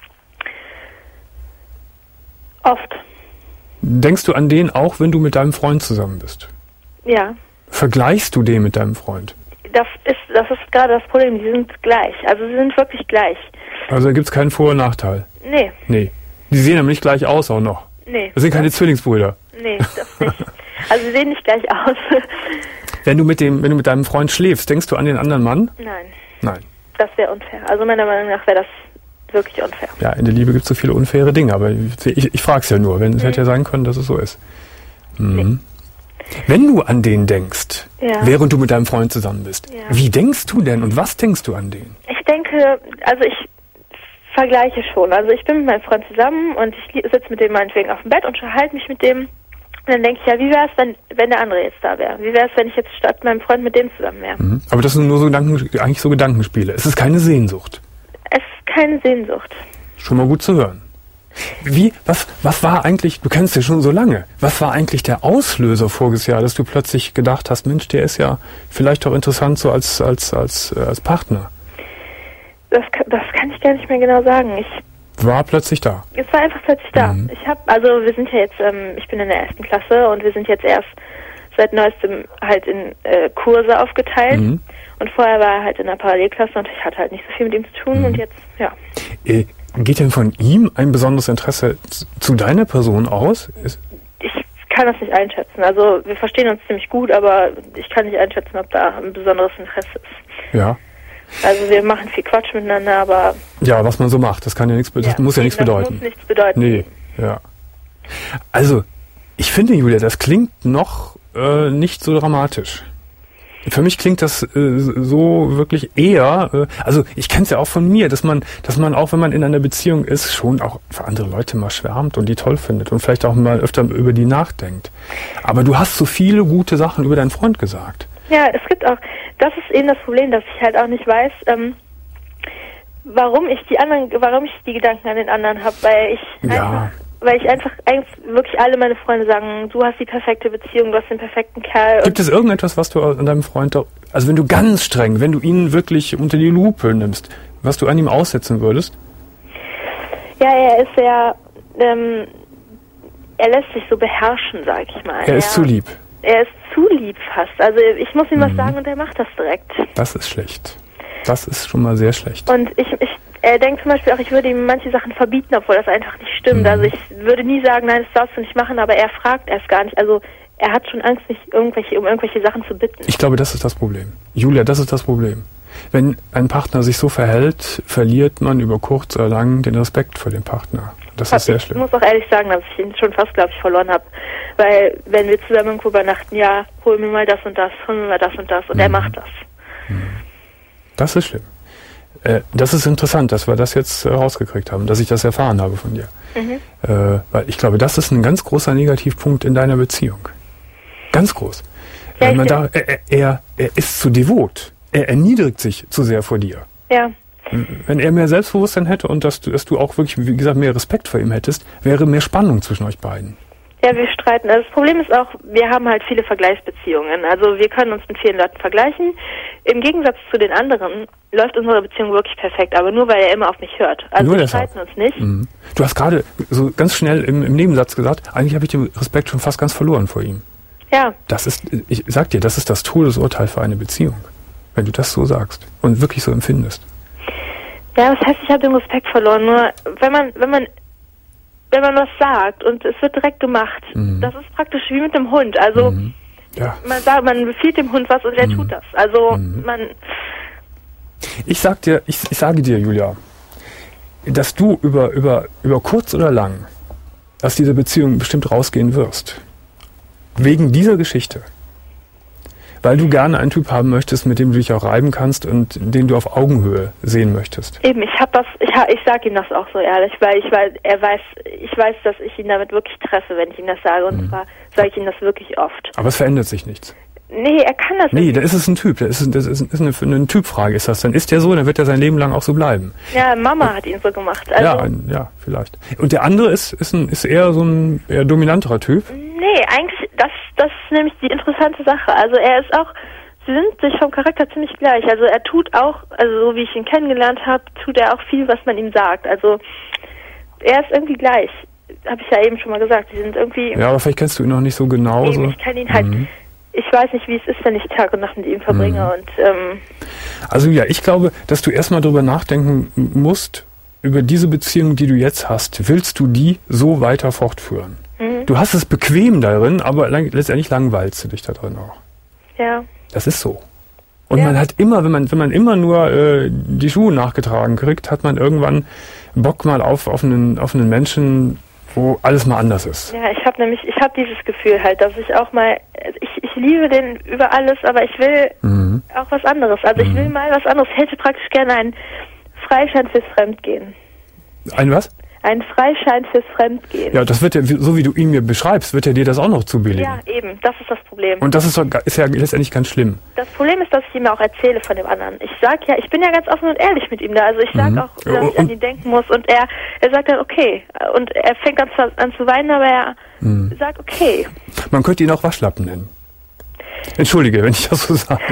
Oft. Denkst du an den auch, wenn du mit deinem Freund zusammen bist? Ja. Vergleichst du den mit deinem Freund? Das ist, das ist gerade das Problem. Die sind gleich. Also sie sind wirklich gleich. Also da gibt es keinen Vor- und Nachteil? Nee. Nee. Die sehen nämlich gleich aus auch noch. Nee. Das sind keine Zwillingsbrüder. Nee, das nicht. Also sie sehen nicht gleich aus. Wenn du mit dem, wenn du mit deinem Freund schläfst, denkst du an den anderen Mann? Nein. Nein. Das wäre unfair. Also meiner Meinung nach wäre das wirklich unfair. Ja, in der Liebe gibt es so viele unfaire Dinge, aber ich, ich frage es ja nur, wenn es mhm. hätte ja sein können, dass es so ist. Mhm. Nee. Wenn du an den denkst, ja. während du mit deinem Freund zusammen bist, ja. wie denkst du denn und was denkst du an den? Ich denke, also ich vergleiche schon. Also ich bin mit meinem Freund zusammen und ich sitze mit dem meinetwegen auf dem Bett und unterhalte mich mit dem. Und dann denke ich, ja, wie wäre es, wenn, wenn der andere jetzt da wäre? Wie wäre es, wenn ich jetzt statt meinem Freund mit dem zusammen wäre? Mhm. Aber das sind nur so Gedanken, eigentlich so Gedankenspiele. Es ist keine Sehnsucht. Es ist keine Sehnsucht. Schon mal gut zu hören. Wie, was, was war eigentlich, du kennst ja schon so lange, was war eigentlich der Auslöser voriges Jahr, dass du plötzlich gedacht hast, Mensch, der ist ja vielleicht auch interessant so als, als, als, äh, als Partner? Das, das kann ich gar nicht mehr genau sagen. Ich war plötzlich da? Es war einfach plötzlich da. Mhm. Ich habe, also wir sind ja jetzt, ähm, ich bin in der ersten Klasse und wir sind jetzt erst seit neuestem halt in äh, Kurse aufgeteilt. Mhm. Und vorher war er halt in der Parallelklasse und ich hatte halt nicht so viel mit ihm zu tun mhm. und jetzt, ja. Äh, geht denn von ihm ein besonderes Interesse zu deiner Person aus? Ist ich kann das nicht einschätzen. Also wir verstehen uns ziemlich gut, aber ich kann nicht einschätzen, ob da ein besonderes Interesse ist. Ja. Also wir machen viel Quatsch miteinander, aber... Ja, was man so macht, das kann ja nichts, das ja, muss ja nichts das bedeuten. muss nichts bedeuten. Nee, ja. Also, ich finde, Julia, das klingt noch äh, nicht so dramatisch. Für mich klingt das äh, so wirklich eher, äh, also ich kenne es ja auch von mir, dass man, dass man auch, wenn man in einer Beziehung ist, schon auch für andere Leute mal schwärmt und die toll findet und vielleicht auch mal öfter über die nachdenkt. Aber du hast so viele gute Sachen über deinen Freund gesagt. Ja, es gibt auch, das ist eben das Problem, dass ich halt auch nicht weiß, ähm, warum ich die anderen, warum ich die Gedanken an den anderen habe, weil ich ja. einfach, weil ich einfach eigentlich wirklich alle meine Freunde sagen, du hast die perfekte Beziehung, du hast den perfekten Kerl. Gibt es irgendetwas, was du an deinem Freund, also wenn du ganz streng, wenn du ihn wirklich unter die Lupe nimmst, was du an ihm aussetzen würdest? Ja, er ist sehr, ähm, er lässt sich so beherrschen, sag ich mal. Er ist er, zu lieb. Er ist zu lieb fast. Also ich muss ihm mhm. was sagen und er macht das direkt. Das ist schlecht. Das ist schon mal sehr schlecht. Und ich, ich er denkt zum Beispiel auch, ich würde ihm manche Sachen verbieten, obwohl das einfach nicht stimmt. Mhm. Also ich würde nie sagen, nein, das darfst du nicht machen, aber er fragt erst gar nicht. Also er hat schon Angst, mich irgendwelche, um irgendwelche Sachen zu bitten. Ich glaube, das ist das Problem. Julia, das ist das Problem. Wenn ein Partner sich so verhält, verliert man über kurz oder lang den Respekt vor dem Partner. Das ist sehr schlimm. Ich muss auch ehrlich sagen, dass ich ihn schon fast, glaube ich, verloren habe. Weil, wenn wir zusammen irgendwo übernachten, ja, hol mir mal das und das, hol mir mal das und das. Und mhm. er macht das. Das ist schlimm. Äh, das ist interessant, dass wir das jetzt äh, rausgekriegt haben, dass ich das erfahren habe von dir. Mhm. Äh, weil ich glaube, das ist ein ganz großer Negativpunkt in deiner Beziehung. Ganz groß. Ja, Wenn man da, er, er, er ist zu devot. Er erniedrigt sich zu sehr vor dir. Ja. Wenn er mehr Selbstbewusstsein hätte und dass du, dass du auch wirklich, wie gesagt, mehr Respekt vor ihm hättest, wäre mehr Spannung zwischen euch beiden. Ja, wir streiten. Also das Problem ist auch, wir haben halt viele Vergleichsbeziehungen. Also wir können uns mit vielen Leuten vergleichen. Im Gegensatz zu den anderen läuft unsere Beziehung wirklich perfekt, aber nur, weil er immer auf mich hört. Also nur wir deshalb. streiten uns nicht. Mhm. Du hast gerade so ganz schnell im, im Nebensatz gesagt, eigentlich habe ich den Respekt schon fast ganz verloren vor ihm. Ja. Das ist, ich sag dir, das ist das Todesurteil für eine Beziehung. Wenn du das so sagst und wirklich so empfindest. Ja, das heißt, ich habe den Respekt verloren. Nur wenn man, wenn man, wenn man was sagt und es wird direkt gemacht, mhm. das ist praktisch wie mit dem Hund. Also mhm. ja. man sagt, man befiehlt dem Hund was und er mhm. tut das. Also mhm. man. Ich sag dir, ich, ich sage dir, Julia, dass du über über über kurz oder lang aus dieser Beziehung bestimmt rausgehen wirst. Wegen dieser Geschichte. weil du gerne einen Typ haben möchtest, mit dem du dich auch reiben kannst und den du auf Augenhöhe sehen möchtest. Eben, ich habe das, ich, ich sage ihm das auch so ehrlich, weil ich weil er weiß, ich weiß, dass ich ihn damit wirklich treffe, wenn ich ihm das sage, und mhm. zwar sage ich ihm das wirklich oft. Aber es verändert sich nichts. Nee, er kann das nee, nicht. da ist es ein Typ, das ist, das ist, ist eine, eine Typfrage, ist das. Dann ist der so, dann wird er sein Leben lang auch so bleiben. Ja, Mama hat ihn so gemacht. Also ja, ein, ja, vielleicht. Und der andere ist, ist, ein, ist eher so ein eher dominanterer Typ? Nee, eigentlich, das, das ist nämlich die interessante Sache. Also er ist auch, sie sind sich vom Charakter ziemlich gleich. Also er tut auch, also so wie ich ihn kennengelernt habe, tut er auch viel, was man ihm sagt. Also er ist irgendwie gleich. Habe ich ja eben schon mal gesagt. Sie sind irgendwie... Ja, aber vielleicht kennst du ihn noch nicht so genau. Eben, so. Ich kenne ihn halt... Mhm. Ich weiß nicht, wie es ist, wenn ich Tag und Nacht mit ihm verbringe. Mhm. Und, ähm also ja, ich glaube, dass du erstmal drüber nachdenken musst, über diese Beziehung, die du jetzt hast. Willst du die so weiter fortführen? Mhm. Du hast es bequem darin, aber lang, letztendlich langweilst du dich da drin auch. Ja. Das ist so. Und ja. man hat immer, wenn man, wenn man immer nur äh, die Schuhe nachgetragen kriegt, hat man irgendwann Bock mal auf, auf, einen, auf einen Menschen, wo alles mal anders ist. Ja, ich habe nämlich, ich habe dieses Gefühl halt, dass ich auch mal, ich, ich liebe den über alles, aber ich will mhm. auch was anderes. Also mhm. ich will mal was anderes. Ich hätte praktisch gerne einen Freischein fürs Fremdgehen. Ein was? Ein Freischein fürs Fremdgehen. Ja, das wird ja, so wie du ihn mir beschreibst, wird er dir das auch noch zubilligen. Ja, eben, das ist das Problem. Und das ist, doch, ist ja letztendlich ganz schlimm. Das Problem ist, dass ich ihm auch erzähle von dem anderen. Ich sag ja, ich bin ja ganz offen und ehrlich mit ihm da. Also ich sag mhm. auch, dass ich an ihn denken muss. Und er, er sagt dann, okay. Und er fängt dann zwar an zu weinen, aber er mhm. sagt, okay. Man könnte ihn auch Waschlappen nennen. Entschuldige, wenn ich das so sage.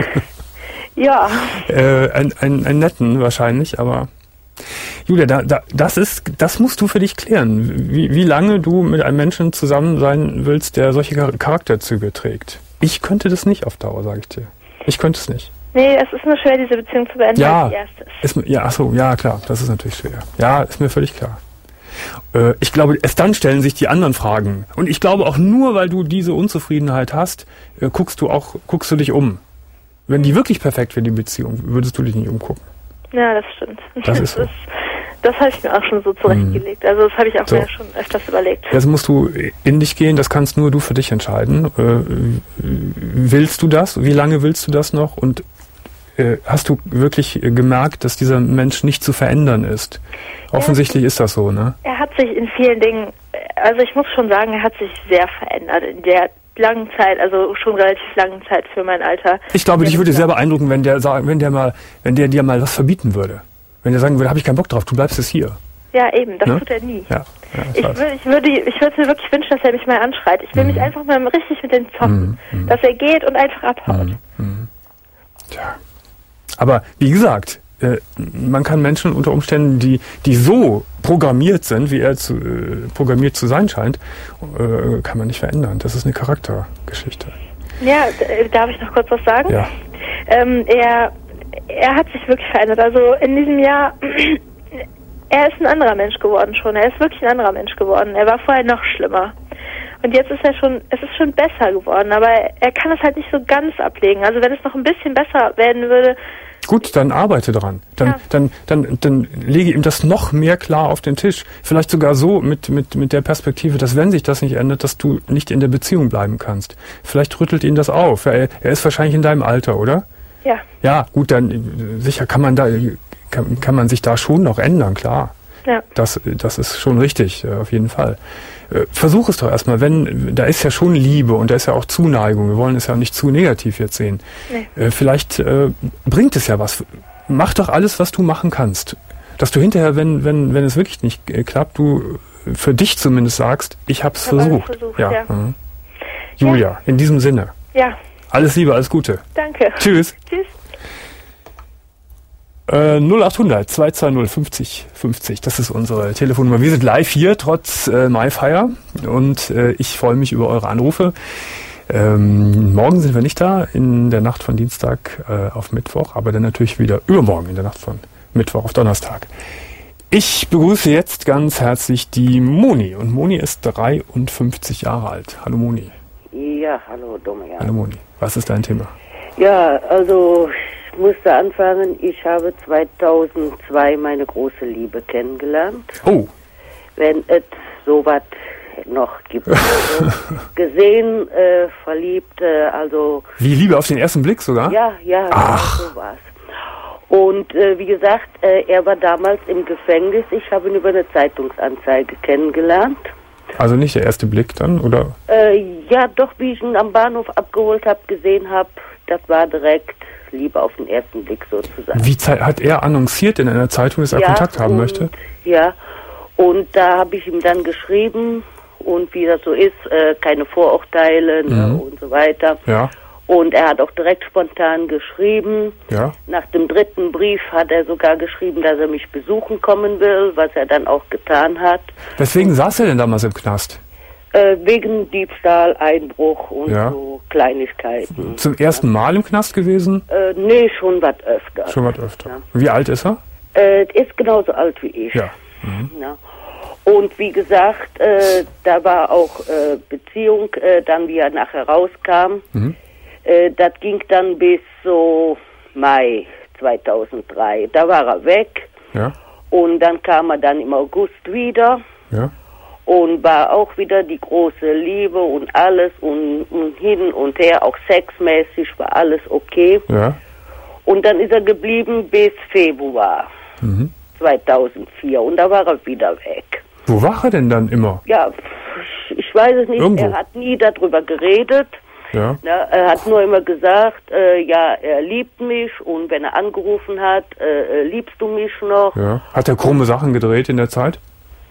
Ja. Äh, ein, ein, ein netten wahrscheinlich, aber... Julia, da, da, das ist, das musst du für dich klären, wie, wie lange du mit einem Menschen zusammen sein willst, der solche Charakterzüge trägt. Ich könnte das nicht auf Dauer, sage ich dir. Ich könnte es nicht. Nee, es ist nur schwer, diese Beziehung zu beenden, ja, als die erste ist. ist. Ja, ach so, ja, klar, das ist natürlich schwer. Ja, ist mir völlig klar. Äh, ich glaube, erst dann stellen sich die anderen Fragen. Und ich glaube auch nur, weil du diese Unzufriedenheit hast, äh, guckst du auch, guckst du dich um. Wenn die wirklich perfekt wäre, die Beziehung, würdest du dich nicht umgucken. Ja, das stimmt. Das ist so. Das, das habe ich mir auch schon so zurechtgelegt. Also das habe ich auch so. mir schon öfters überlegt. Jetzt musst du in dich gehen, das kannst nur du für dich entscheiden. Äh, willst du das? Wie lange willst du das noch? Und äh, hast du wirklich gemerkt, dass dieser Mensch nicht zu verändern ist? Offensichtlich ist das so, ne? Er hat sich in vielen Dingen, also ich muss schon sagen, er hat sich sehr verändert in der langen Zeit, also schon relativ langen Zeit für mein Alter. Ich glaube, dich würde sehr beeindrucken, wenn der sagen, wenn der mal, wenn der dir mal was verbieten würde. Wenn der sagen würde, habe ich keinen Bock drauf, du bleibst jetzt hier. Ja, eben, das ne? tut er nie. Ja, ja, ich, würde, ich, würde, ich würde mir wirklich wünschen, dass er mich mal anschreit. Ich will mhm. mich einfach mal richtig mit dem zocken, mhm. dass er geht und einfach abhaut. Mhm. Tja. Aber wie gesagt, äh, man kann Menschen unter Umständen, die, die so programmiert sind, wie er zu, äh, programmiert zu sein scheint, äh, kann man nicht verändern. Das ist eine Charaktergeschichte. Ja, d- darf ich noch kurz was sagen? Ja. Ähm, er, er hat sich wirklich verändert. Also in diesem Jahr, er ist ein anderer Mensch geworden schon. Er ist wirklich ein anderer Mensch geworden. Er war vorher noch schlimmer. Und jetzt ist er schon, es ist schon besser geworden, aber er kann es halt nicht so ganz ablegen. Also wenn es noch ein bisschen besser werden würde. Gut, dann arbeite dran. Dann, ja. dann, dann, dann lege ihm das noch mehr klar auf den Tisch. Vielleicht sogar so mit, mit, mit der Perspektive, dass wenn sich das nicht ändert, dass du nicht in der Beziehung bleiben kannst. Vielleicht rüttelt ihn das auf. Er, er ist wahrscheinlich in deinem Alter, oder? Ja. Ja, gut, dann sicher kann man da, kann, kann man sich da schon noch ändern, klar. Ja. Das, das ist schon richtig, auf jeden Fall. Versuch es doch erstmal, wenn, da ist ja schon Liebe und da ist ja auch Zuneigung. Wir wollen es ja nicht zu negativ jetzt sehen. Nee. Vielleicht äh, bringt es ja was. Mach doch alles, was du machen kannst. Dass du hinterher, wenn, wenn, wenn es wirklich nicht äh, klappt, du für dich zumindest sagst, ich hab's ich hab versucht. versucht. Ja. Ja. Mhm. Julia, ja. In diesem Sinne. Ja. Alles Liebe, alles Gute. Danke. Tschüss. Tschüss. Äh, null acht hundert zwei zwei null fünfzig fünfzig, das ist unsere Telefonnummer. Wir sind live hier, trotz äh, Maifeier, und äh, ich freue mich über eure Anrufe. Ähm, morgen sind wir nicht da, in der Nacht von Dienstag äh, auf Mittwoch, aber dann natürlich wieder übermorgen in der Nacht von Mittwoch auf Donnerstag. Ich begrüße jetzt ganz herzlich die Moni, und Moni ist dreiundfünfzig Jahre alt. Hallo Moni. Ja, hallo Domian. Hallo Moni, was ist dein Thema? Ja, also ich musste anfangen, ich habe zweitausendzwei meine große Liebe kennengelernt. Oh. Wenn es so was noch gibt. Also gesehen, äh, verliebt, äh, also... Wie, Liebe auf den ersten Blick sogar? Ja, ja, Ach. so war's. Und äh, wie gesagt, äh, er war damals im Gefängnis. Ich habe ihn über eine Zeitungsanzeige kennengelernt. Also nicht der erste Blick dann, oder? Äh, ja, doch, wie ich ihn am Bahnhof abgeholt habe, gesehen habe, das war direkt Liebe auf den ersten Blick sozusagen. Wie hat er annonciert in einer Zeitung, dass er ja, Kontakt haben und, möchte? Ja, und da habe ich ihm dann geschrieben und wie das so ist, äh, keine Vorurteile mhm. ne, und so weiter. Ja. Und er hat auch direkt spontan geschrieben. Ja. Nach dem dritten Brief hat er sogar geschrieben, dass er mich besuchen kommen will, was er dann auch getan hat. Weswegen saß er denn damals im Knast? Äh, wegen Diebstahl, Einbruch und ja. so Kleinigkeiten. Zum ersten Mal im Knast gewesen? Äh, nee, schon was öfter. Schon was öfter. Ja. Wie alt ist er? Äh, ist genauso alt wie ich. Ja. Mhm. Ja. Und wie gesagt, äh, da war auch äh, Beziehung, äh, dann wie er nachher rauskam. Mhm. Äh, das ging dann bis so Mai zweitausenddrei. Da war er weg. Ja. Und dann kam er dann im August wieder. Ja. Und war auch wieder die große Liebe und alles und, und hin und her, auch sexmäßig war alles okay. Ja. Und dann ist er geblieben bis Februar mhm. zweitausendvier und da war er wieder weg. Wo war er denn dann immer? Ja, ich weiß es nicht. Irgendwo. Er hat nie darüber geredet. Ja. Ja, er hat nur immer gesagt, äh, ja, er liebt mich und wenn er angerufen hat, äh, liebst du mich noch? Ja. Hat er krumme Sachen gedreht in der Zeit?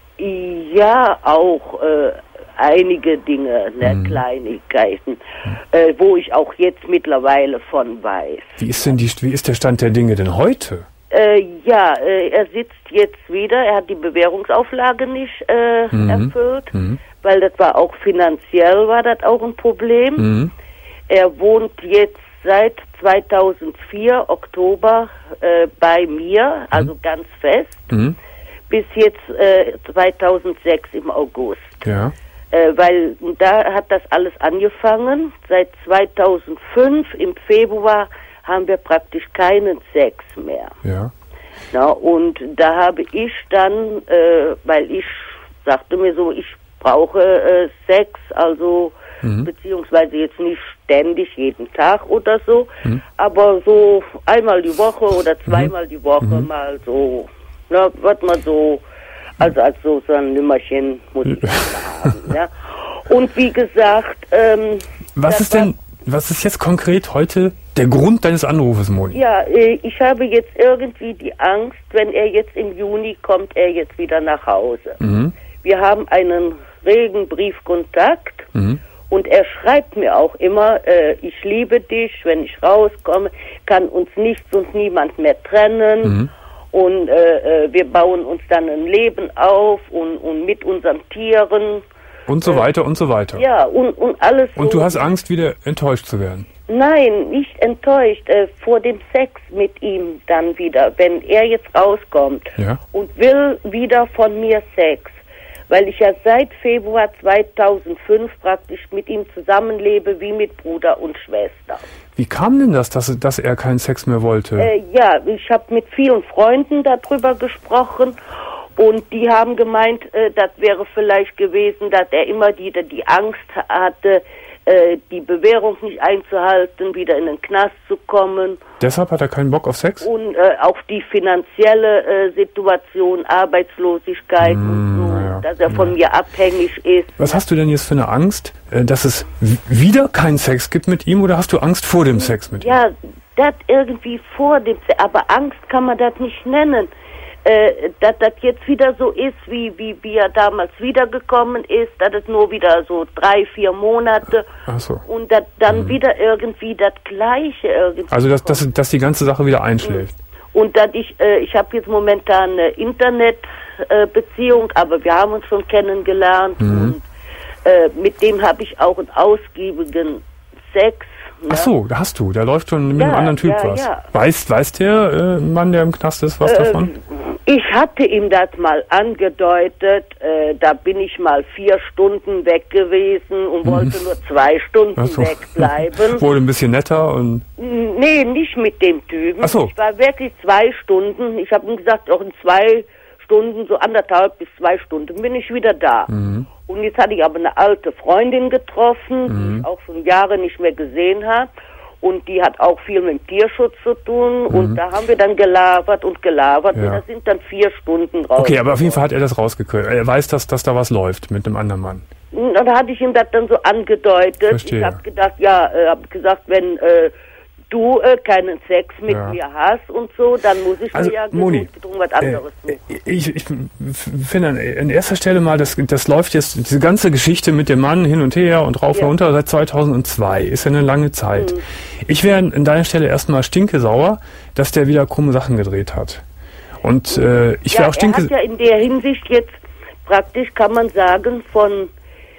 Ja, auch äh, einige Dinge, ne, mhm. Kleinigkeiten, mhm. äh, wo ich auch jetzt mittlerweile von weiß. Wie ist denn die, wie ist der Stand der Dinge denn heute? Äh, ja, äh, er sitzt jetzt wieder, er hat die Bewährungsauflage nicht äh, mhm. erfüllt, mhm. weil das war auch finanziell, war das auch ein Problem. Mhm. Er wohnt jetzt seit zweitausendvier, Oktober, äh, bei mir, also mhm. ganz fest. Mhm. Bis jetzt äh, zweitausendsechs im August. Ja. Äh, weil da hat das alles angefangen. Seit zweitausendfünf im Februar haben wir praktisch keinen Sex mehr. Ja. Na, und da habe ich dann, äh, weil ich sagte mir so, ich brauche äh, Sex, also mhm. beziehungsweise jetzt nicht ständig jeden Tag oder so, mhm. aber so einmal die Woche oder zweimal mhm. die Woche mhm. mal so. Na, was man so, also als so, so ein Nümmerchen muss ich haben, ja. Und wie gesagt, ähm, was ist denn, was ist jetzt konkret heute der Grund deines Anrufes, Moni? Ja, ich habe jetzt irgendwie die Angst, wenn er jetzt im Juni kommt, er jetzt wieder nach Hause. Mhm. Wir haben einen regen Briefkontakt mhm. und er schreibt mir auch immer, äh, ich liebe dich, wenn ich rauskomme, kann uns nichts und niemand mehr trennen. Mhm. Und äh, wir bauen uns dann ein Leben auf und, und mit unseren Tieren. Und so weiter und so weiter. Ja, und, und alles. Und so. Du hast Angst, wieder enttäuscht zu werden? Nein, nicht enttäuscht. Äh, vor dem Sex mit ihm dann wieder, wenn er jetzt rauskommt ja. und will wieder von mir Sex. Weil ich ja seit Februar zweitausendfünf praktisch mit ihm zusammenlebe wie mit Bruder und Schwester. Wie kam denn das, dass, dass er keinen Sex mehr wollte? Äh, ja, ich habe mit vielen Freunden darüber gesprochen und die haben gemeint, äh, das wäre vielleicht gewesen, dass er immer wieder die Angst hatte, äh, die Bewährung nicht einzuhalten, wieder in den Knast zu kommen. Deshalb hat er keinen Bock auf Sex? Und äh, auch die finanzielle äh, Situation, Arbeitslosigkeit mm, und so, ja, dass er von ja. mir abhängig ist. Was hast du denn jetzt für eine Angst, äh, dass es w- wieder keinen Sex gibt mit ihm oder hast du Angst vor dem Sex mit ihm? Ja, das irgendwie vor dem Sex, aber Angst kann man das nicht nennen. Äh, dass das jetzt wieder so ist, wie, wie, wie er damals wiedergekommen ist, dass es nur wieder so drei, vier Monate Ach so. und dass dann mhm. wieder irgendwie das Gleiche irgendwie Also, dass, dass, dass die ganze Sache wieder einschläft. Und dass ich, äh, ich habe jetzt momentan eine Internetbeziehung, äh, aber wir haben uns schon kennengelernt mhm. und äh, mit dem habe ich auch einen ausgiebigen Sex. Ne? Ach so, da hast du, da läuft schon mit ja, einem anderen Typ ja, was. Ja. Weiß, weiß der äh, Mann, der im Knast ist, was äh, davon? Ich hatte ihm das mal angedeutet, äh, da bin ich mal vier Stunden weg gewesen und mhm. wollte nur zwei Stunden so. wegbleiben. Wurde ein bisschen netter und... Nee, nicht mit dem Typen. Ach so. Ich war wirklich zwei Stunden, ich habe ihm gesagt, auch in zwei Stunden, so anderthalb bis zwei Stunden bin ich wieder da. Mhm. Und jetzt hatte ich aber eine alte Freundin getroffen, mhm. die ich auch schon Jahre nicht mehr gesehen habe. Und die hat auch viel mit dem Tierschutz zu tun. Mhm. Und da haben wir dann gelabert und gelabert. Ja. Und das sind dann vier Stunden raus. Okay, aber auf jeden Fall hat er das rausgekriegt. Er weiß, dass, dass da was läuft mit einem anderen Mann. Und da hatte ich ihm das dann so angedeutet. Verstehe. Ich habe gedacht, ja, äh, habe gesagt, wenn äh, du äh, keinen Sex mit ja. mir hast und so, dann muss ich also, mir ja Moni, gedrungen was anderes äh, suchen. Ich, ich finde an, an erster Stelle mal, das, das läuft jetzt, diese ganze Geschichte mit dem Mann hin und her und rauf und ja. runter seit zweitausendzwei. Ist ja eine lange Zeit. Mhm. Ich wäre an deiner Stelle erstmal stinkesauer, dass der wieder krumme Sachen gedreht hat. Und äh, ich wäre ja, auch stinke... Er hat ja in der Hinsicht jetzt praktisch, kann man sagen, von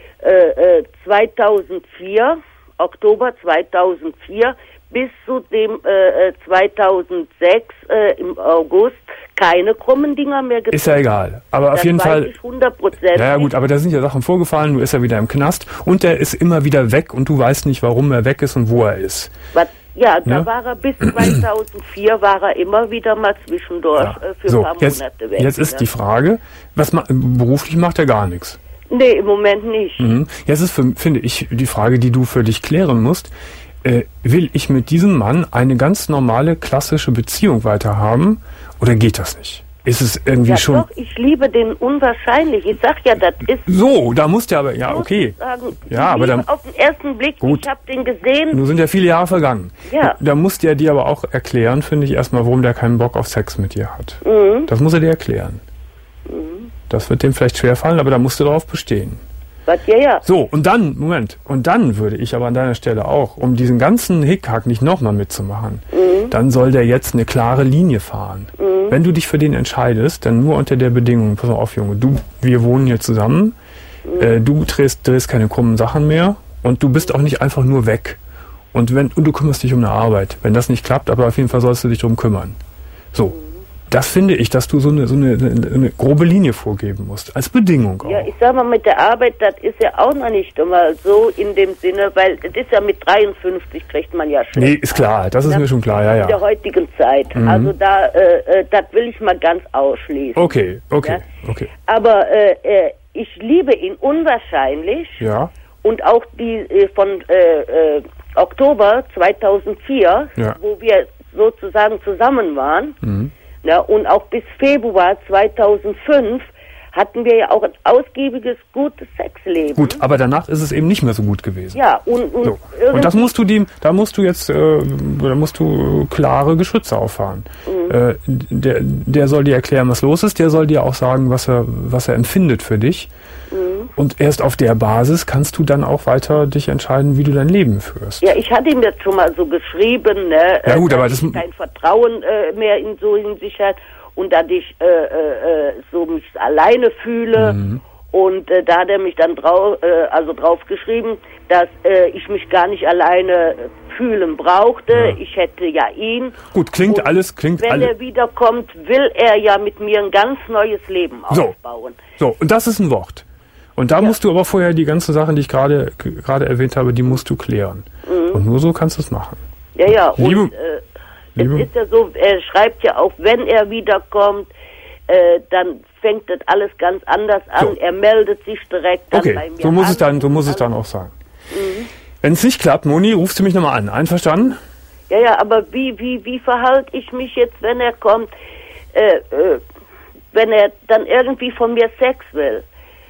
äh, zweitausendvier, Oktober zweitausendvier bis zu dem äh, zweitausendsechs äh, im August keine krummen Dinger mehr getan. Ist ja egal. Aber das auf jeden weiß Fall. Ich hundert Prozent ja, ja, gut, aber da sind ja Sachen vorgefallen, du ist ja wieder im Knast und der ist immer wieder weg und du weißt nicht, warum er weg ist und wo er ist. Was? Ja, da ja? war er bis zweitausendvier war er immer wieder mal zwischendurch ja. äh, für so, ein paar jetzt, Monate weg. Jetzt ist ne? die Frage, was ma- beruflich macht er gar nichts? Nee, im Moment nicht. Mhm. Jetzt ist, für, finde ich, die Frage, die du für dich klären musst, äh, will ich mit diesem Mann eine ganz normale, klassische Beziehung weiterhaben oder geht das nicht? Ist es irgendwie ja, schon... Doch, ich liebe den unwahrscheinlich. Ich sag ja, das ist... So, da musst du aber... Ja, okay. Sagen, ja, aber dann... Auf den ersten Blick, gut. Ich habe den gesehen... Nun sind ja viele Jahre vergangen. Ja. Da muss der dir aber auch erklären, finde ich, erstmal, warum der keinen Bock auf Sex mit dir hat. Mhm. Das muss er dir erklären. Mhm. Das wird dem vielleicht schwerfallen, aber da musst du darauf bestehen. Was, ja, ja. So, und dann, Moment, und dann würde ich aber an deiner Stelle auch, um diesen ganzen Hickhack nicht nochmal mitzumachen, mhm. dann soll der jetzt eine klare Linie fahren. Mhm. Wenn du dich für den entscheidest, dann nur unter der Bedingung, pass mal auf, Junge, du, wir wohnen hier zusammen, mhm. äh, du drehst, drehst keine krummen Sachen mehr und du bist auch nicht einfach nur weg. Und wenn, und du kümmerst dich um eine Arbeit. Wenn das nicht klappt, aber auf jeden Fall sollst du dich drum kümmern. So. Mhm. Das finde ich, dass du so eine, so eine, eine grobe Linie vorgeben musst, als Bedingung auch. Ja, ich sag mal, mit der Arbeit, das ist ja auch noch nicht immer so in dem Sinne, weil es ist ja mit dreiundfünfzig kriegt man ja schon. Nee, ist klar, das ist mir schon klar, ja, ja. In der heutigen Zeit. Mhm. Also da, äh, das will ich mal ganz ausschließen. Okay, okay, ja? okay. Aber äh, ich liebe ihn unwahrscheinlich. Ja. Und auch die äh, von äh, äh, Oktober zweitausendvier, ja. wo wir sozusagen zusammen waren, mhm. Ja, und auch bis Februar zweitausendfünf hatten wir ja auch ein ausgiebiges, gutes Sexleben. Gut, aber danach ist es eben nicht mehr so gut gewesen. Ja, und und, so. Und das musst du dem, da musst du jetzt, äh, da musst du klare Geschütze auffahren. Mhm. Äh, der, der soll dir erklären, was los ist. Der soll dir auch sagen, was er, was er empfindet für dich. Mhm. Und erst auf der Basis kannst du dann auch weiter dich entscheiden, wie du dein Leben führst. Ja, ich hatte ihm jetzt schon mal so geschrieben, ne, ja, gut, dass aber das ich kein Vertrauen äh, mehr in so Hinsicht hat und dass ich äh, äh, so mich alleine fühle. Mhm. Und äh, da hat er mich dann drau äh, also drauf geschrieben, dass äh, ich mich gar nicht alleine fühlen brauchte. Ja. Ich hätte ja ihn. Gut, klingt und alles, klingt wenn alle. er wiederkommt, will er ja mit mir ein ganz neues Leben so. aufbauen. So, und das ist ein Wort. Und da ja. musst du aber vorher die ganzen Sachen, die ich gerade gerade erwähnt habe, die musst du klären. Mhm. Und nur so kannst du es machen. Ja, ja. Liebe, und äh, Liebe. Es ist ja so, er schreibt ja auch, wenn er wiederkommt, äh, dann fängt das alles ganz anders an. So. Er meldet sich direkt dann okay. bei mir so muss an. Es dann, so muss es dann auch sein. Mhm. Wenn es nicht klappt, Moni, rufst du mich nochmal an. Einverstanden? Ja, ja, aber wie, wie, wie verhalte ich mich jetzt, wenn er kommt, äh, äh, wenn er dann irgendwie von mir Sex will?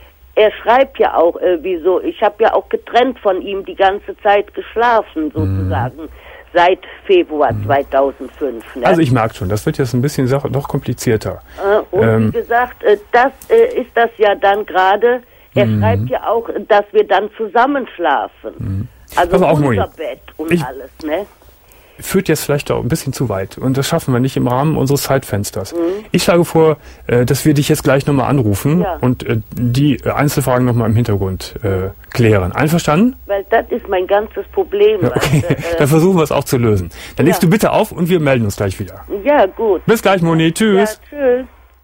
Er schreibt ja auch, äh, wieso, ich habe ja auch getrennt von ihm die ganze Zeit geschlafen, sozusagen, mhm. seit Februar mhm. zweitausendfünf. Ne? Also ich merke schon, das wird jetzt ein bisschen doch komplizierter. Äh, und ähm, wie gesagt, äh, das äh, ist das ja dann gerade, er mhm. schreibt ja auch, dass wir dann zusammenschlafen. Mhm. Also unser Moni. Bett und ich, alles, ne? Führt jetzt vielleicht auch ein bisschen zu weit. Und das schaffen wir nicht im Rahmen unseres Zeitfensters. Mhm. Ich schlage vor, äh, dass wir dich jetzt gleich nochmal anrufen ja. und äh, die äh, Einzelfragen nochmal im Hintergrund äh, klären. Einverstanden? Weil das ist mein ganzes Problem. Okay, also, äh, dann versuchen wir es auch zu lösen. Dann ja. legst du bitte auf und wir melden uns gleich wieder. Ja, gut. Bis gleich, Moni. Tschüss. Ja, tschüss.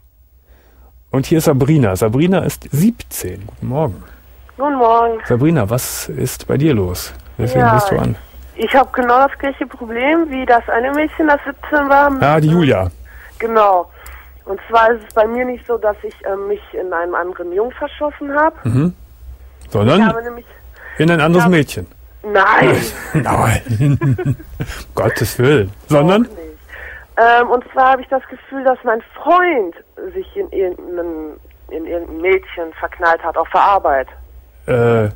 Und hier ist Sabrina. Sabrina ist siebzehn. Guten Morgen. Guten Morgen. Sabrina, was ist bei dir los? Weswegen ja, bist du an? Ich habe genau das gleiche Problem wie das eine Mädchen, das siebzehn war. Ah, die Julia. Genau. Und zwar ist es bei mir nicht so, dass ich äh, mich in einem anderen Jungen verschossen habe, mhm. Sondern Ich habe nämlich, in ein anderes Ja. Mädchen. nein, Nein. Gottes Willen. Sondern? auch nicht. Ähm, und zwar habe ich das Gefühl, dass mein Freund sich in irgendein, in irgendein Mädchen verknallt hat auf der Arbeit. Äh,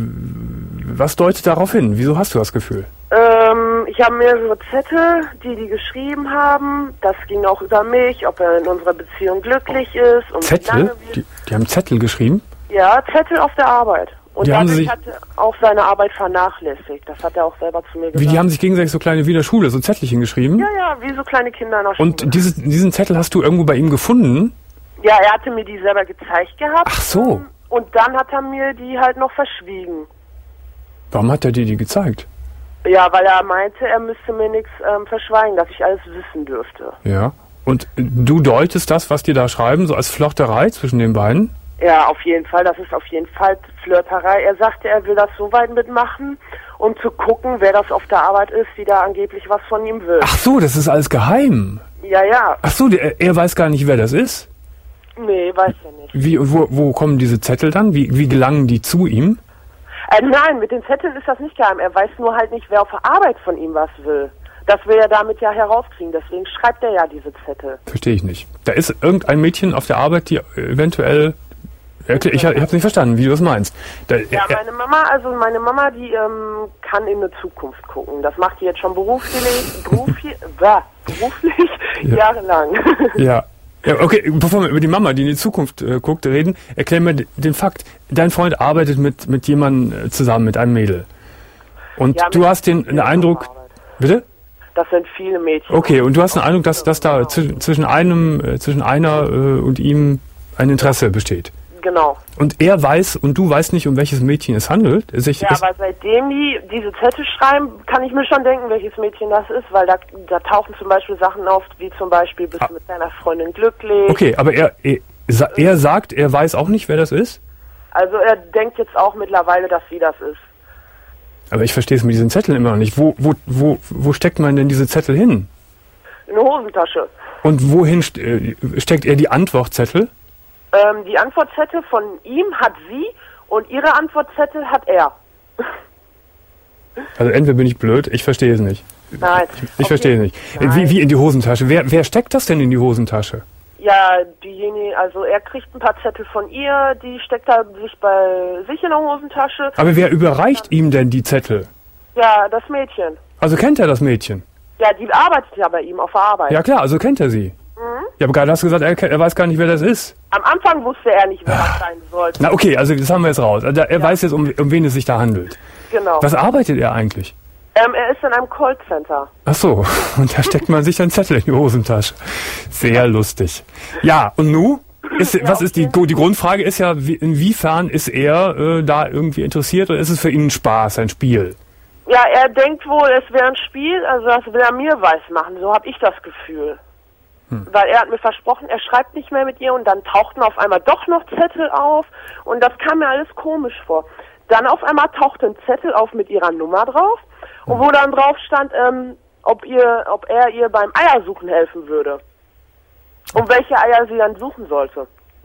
was deutet darauf hin? Wieso hast du das Gefühl? Ähm, ich habe mehrere Zettel, die die geschrieben haben. Das ging auch über mich, ob er in unserer Beziehung glücklich ist. Und wie Zettel? lange wir- Die, die haben Zettel geschrieben? Ja, Zettel auf der Arbeit. Und Die haben dadurch sich- hat er auch seine Arbeit vernachlässigt. Das hat er auch selber zu mir gesagt. Wie, die haben sich gegenseitig so kleine wie in der Schule, so Zettelchen geschrieben? ja, ja, wie so kleine Kinder in der Schule. Und diese, diesen Zettel hast du irgendwo bei ihm gefunden? ja, er hatte mir die selber gezeigt gehabt. Ach so. Und dann hat er mir die halt noch verschwiegen. Warum hat er dir die gezeigt? Ja, weil er meinte, er müsste mir nichts ähm, verschweigen, dass ich alles wissen dürfte. Ja. Und du deutest das, was die da schreiben, so als Flirterei zwischen den beiden? Ja, auf jeden Fall. Das ist auf jeden Fall Flirterei. Er sagte, er will das so weit mitmachen, um zu gucken, wer das auf der Arbeit ist, die da angeblich was von ihm will. Ach so, das ist alles geheim. Ja, ja. Ach so, der, er weiß gar nicht, wer das ist. Nee, weiß er nicht. Wie und wo, wo kommen diese Zettel dann? Wie, wie gelangen die zu ihm? Äh, nein, mit den Zetteln ist das nicht geheim. Er weiß nur halt nicht, wer auf der Arbeit von ihm was will. Das will er damit ja herauskriegen. Deswegen schreibt er ja diese Zettel. Verstehe ich nicht. Da ist irgendein Mädchen auf der Arbeit, die eventuell... Erklär- Ich, ich habe nicht verstanden, wie du das meinst. Da, Ja, er- meine Mama, also meine Mama, die ähm, kann in eine Zukunft gucken. Das macht die jetzt schon beruflich, beruflich, bah, beruflich Ja. jahrelang. ja. Ja, okay, bevor wir über die Mama, die in die Zukunft äh, guckt, reden, erklär mir d- den Fakt. Dein Freund arbeitet mit, mit jemandem äh, zusammen, mit einem Mädel. Und Ja, du mit hast den, den Mädchen Eindruck... auf Arbeit. Bitte? Das sind viele Mädchen. Okay, und du hast den Eindruck, dass, dass da zwi- zwischen einem, äh, zwischen einer äh, und ihm ein Interesse besteht. Genau. Und er weiß und du weißt nicht, um welches Mädchen es handelt. Es, ich, Ja, es, aber seitdem die diese Zettel schreiben, kann ich mir schon denken, welches Mädchen das ist, weil da, da tauchen zum Beispiel Sachen auf, wie zum Beispiel, bist du mit deiner Freundin glücklich? okay, aber er, er, sa- er sagt, er weiß auch nicht, wer das ist. Also er denkt jetzt auch mittlerweile, dass sie das ist. Aber ich verstehe es mit diesen Zetteln immer noch nicht. Wo, wo, wo, wo steckt man denn diese Zettel hin? In eine Hosentasche. Und wohin st äh, steckt er die Antwortzettel? Ähm, die Antwortzettel von ihm hat sie und ihre Antwortzettel hat er. Also entweder bin ich blöd, ich verstehe es nicht. Nein. Ich verstehe es nicht. Nein. Wie, wie in die Hosentasche? Wer, wer steckt das denn in die Hosentasche? Ja, diejenige, also er kriegt ein paar Zettel von ihr, die steckt da sich bei sich in der Hosentasche. Aber wer überreicht ihm denn die Zettel? Ja, das Mädchen. Also kennt er das Mädchen? Ja, die arbeitet ja bei ihm auf der Arbeit. Ja klar, also kennt er sie. Ja, aber gerade hast du gesagt, er, kennt- er weiß gar nicht, wer das ist. Am Anfang wusste er nicht, wer das sein sollte. Na okay, also das haben wir jetzt raus. Also er weiß jetzt, um, um wen es sich da handelt. Genau. Was arbeitet er eigentlich? Ähm, er ist in einem Callcenter. Ach so, und da steckt man sich einen Zettel in die Hosentasche. Sehr lustig. Ja, und nu? Ist, was ist die, die Grundfrage ist ja, wie, inwiefern ist er äh, da irgendwie interessiert oder ist es für ihn ein Spaß, ein Spiel? Ja, er denkt wohl, es wäre ein Spiel, also das will er mir weismachen. So habe ich das Gefühl. Hm. Weil er hat mir versprochen, er schreibt nicht mehr mit ihr und dann tauchten auf einmal doch noch Zettel auf und das kam mir alles komisch vor. Dann auf einmal tauchte ein Zettel auf mit ihrer Nummer drauf und wo dann drauf stand, ähm, ob ihr, ob er ihr beim Eiersuchen helfen würde. Und welche Eier sie dann suchen sollte.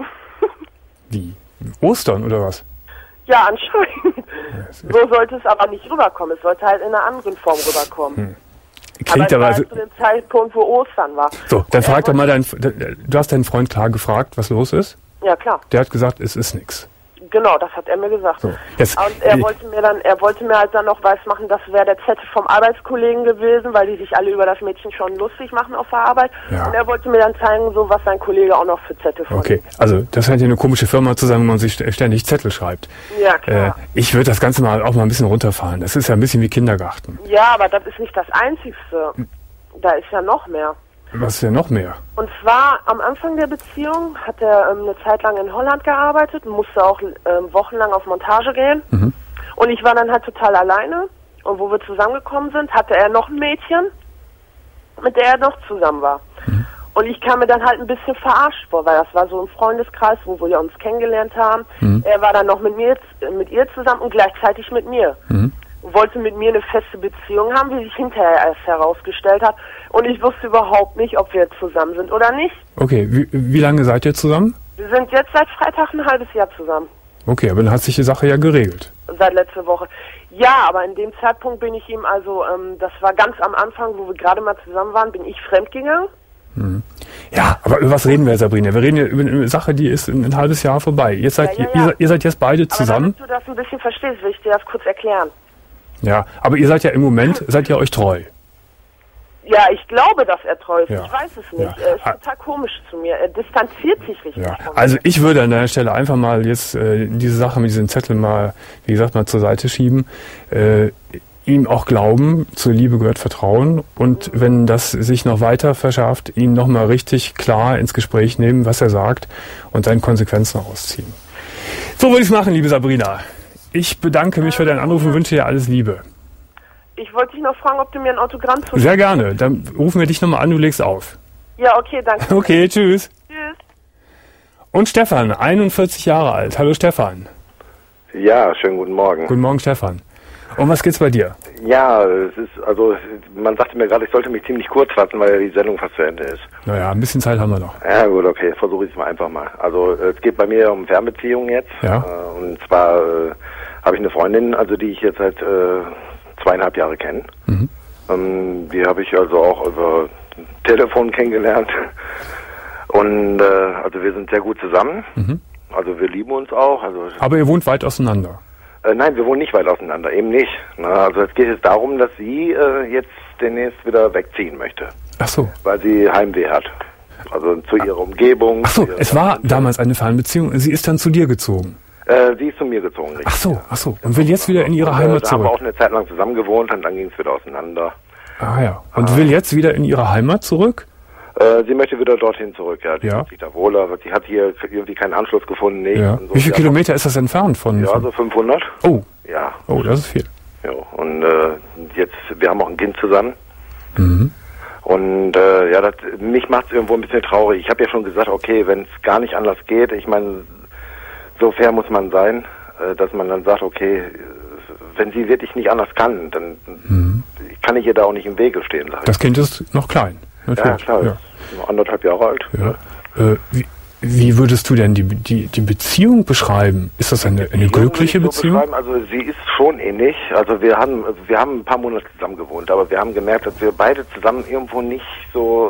Wie? Ostern oder was? Ja, anscheinend. So sollte es aber nicht rüberkommen. Es sollte halt in einer anderen Form rüberkommen. Hm. Klingt aber aber... es war Also, halt zu dem Zeitpunkt, wo Ostern war. so, dann Und er frag doch mal wollte- deinen... Du hast deinen Freund klar gefragt, was los ist. Ja, klar. Der hat gesagt, es ist nichts. Genau, das hat er mir gesagt. So, jetzt, Und er äh, wollte mir dann, er wollte mir halt dann noch weismachen, das wäre der Zettel vom Arbeitskollegen gewesen, weil die sich alle über das Mädchen schon lustig machen auf der Arbeit. Ja. Und er wollte mir dann zeigen, so was sein Kollege auch noch für Zettel von Okay, also das scheint ja eine komische Firma zu sein, wo man sich st- ständig Zettel schreibt. ihm. Ja, Äh, klar. ich würde das Ganze mal auch mal ein bisschen runterfahren. Das ist ja ein bisschen wie Kindergarten. Ja, aber das ist nicht das Einzigste. Da ist ja noch mehr. Was ist denn noch mehr? Und zwar am Anfang der Beziehung hat er ähm, eine Zeit lang in Holland gearbeitet, musste auch ähm, wochenlang auf Montage gehen. Mhm. Und ich war dann halt total alleine. Und wo wir zusammengekommen sind, hatte er noch ein Mädchen, mit der er noch zusammen war. Mhm. Und ich kam mir dann halt ein bisschen verarscht vor, weil das war so ein Freundeskreis, wo wir uns kennengelernt haben. Mhm. Er war dann noch mit mir, mit ihr zusammen und gleichzeitig mit mir. Mhm. Wollte mit mir eine feste Beziehung haben, wie sich hinterher erst herausgestellt hat. Und ich wusste überhaupt nicht, ob wir zusammen sind oder nicht. Okay, wie, wie lange seid ihr zusammen? Wir sind jetzt seit Freitag ein halbes Jahr zusammen. Okay, aber dann hat sich die Sache ja geregelt. Seit letzter Woche. Ja, aber in dem Zeitpunkt bin ich ihm, also ähm, das war ganz am Anfang, wo wir gerade mal zusammen waren, bin ich fremdgegangen. Mhm. Ja, aber über was reden wir, Sabrina? Wir reden ja über eine Sache, die ist ein, ein halbes Jahr vorbei. Jetzt seid, ja, ja, ja. Ihr, ihr seid jetzt beide zusammen. Aber damit du das ein bisschen verstehst, will ich dir das kurz erklären. Ja, aber ihr seid ja im Moment, seid ihr euch treu? Ja, ich glaube, dass er treu ist. Ja. Ich weiß es nicht. Ja. Er ist total komisch zu mir. Er distanziert sich richtig ja. von mir. Also ich würde an deiner Stelle einfach mal jetzt äh, diese Sache mit diesen Zetteln mal, wie gesagt, mal zur Seite schieben. Äh, ihm auch glauben, zur Liebe gehört Vertrauen. Und mhm. wenn das sich noch weiter verschärft, ihn nochmal richtig klar ins Gespräch nehmen, was er sagt und dann Konsequenzen rausziehen. So würde ich es machen, liebe Sabrina. Ich bedanke mich für deinen Anruf und wünsche dir alles Liebe. Ich wollte dich noch fragen, ob du mir ein Autogramm zuschickst. Sehr gerne. Dann rufen wir dich nochmal an, du legst auf. Ja, okay, danke. Okay, tschüss. Tschüss. Und Stefan, einundvierzig Jahre alt. Hallo Stefan. Ja, schönen guten Morgen. Guten Morgen, Stefan. Um was geht's bei dir? Ja, es ist, also, man sagte mir gerade, ich sollte mich ziemlich kurz fassen, weil ja die Sendung fast zu Ende ist. Naja, ein bisschen Zeit haben wir noch. Ja, gut, okay, versuche ich es mal einfach mal. Also, es geht bei mir um Fernbeziehungen jetzt. Ja. Und zwar äh, habe ich eine Freundin, also die ich jetzt seit äh, zweieinhalb Jahre kenne. Mhm. Ähm, die habe ich also auch über Telefon kennengelernt. Und äh, also wir sind sehr gut zusammen. Mhm. Also wir lieben uns auch. Also, aber ihr wohnt weit auseinander? Äh, nein, wir wohnen nicht weit auseinander, eben nicht. Na, also es geht jetzt darum, dass sie äh, jetzt demnächst wieder wegziehen möchte. Ach so. Weil sie Heimweh hat. Also zu ihrer Umgebung. Ach so, es war damals eine Fernbeziehung. Sie ist dann zu dir gezogen? Äh, sie ist zu mir gezogen. Richtig. Ach so, ach so. Und will jetzt wieder in ihre und, Heimat äh, da zurück? Da haben wir auch eine Zeit lang zusammen gewohnt und dann ging es wieder auseinander. Ah ja. Und ah. will jetzt wieder in ihre Heimat zurück? Äh, sie möchte wieder dorthin zurück, ja. Die ja. fühlt sich da wohler. Sie hat hier irgendwie keinen Anschluss gefunden. Nee. Ja. So. Wie viele Kilometer ist das entfernt von? Ja, so fünfhundert. Oh. Ja. Oh, das ist viel. Ja. Und äh, jetzt, wir haben auch ein Kind zusammen. Mhm. Und äh, ja, das, mich macht es irgendwo ein bisschen traurig. Ich habe ja schon gesagt, okay, wenn es gar nicht anders geht, ich meine, so fair muss man sein, äh, dass man dann sagt, okay, wenn sie wirklich nicht anders kann, dann mhm. kann ich ihr da auch nicht im Wege stehen. Sag ich. Das Kind ist noch klein. Natürlich. Ja, klar, ja. ist noch anderthalb Jahre alt. Ja. Ja. Äh, wie, wie würdest du denn die, die, die Beziehung beschreiben? Ist das eine, eine glückliche so Beziehung? Also sie ist schon ähnlich. Also wir haben, wir haben ein paar Monate zusammen gewohnt, aber wir haben gemerkt, dass wir beide zusammen irgendwo nicht so,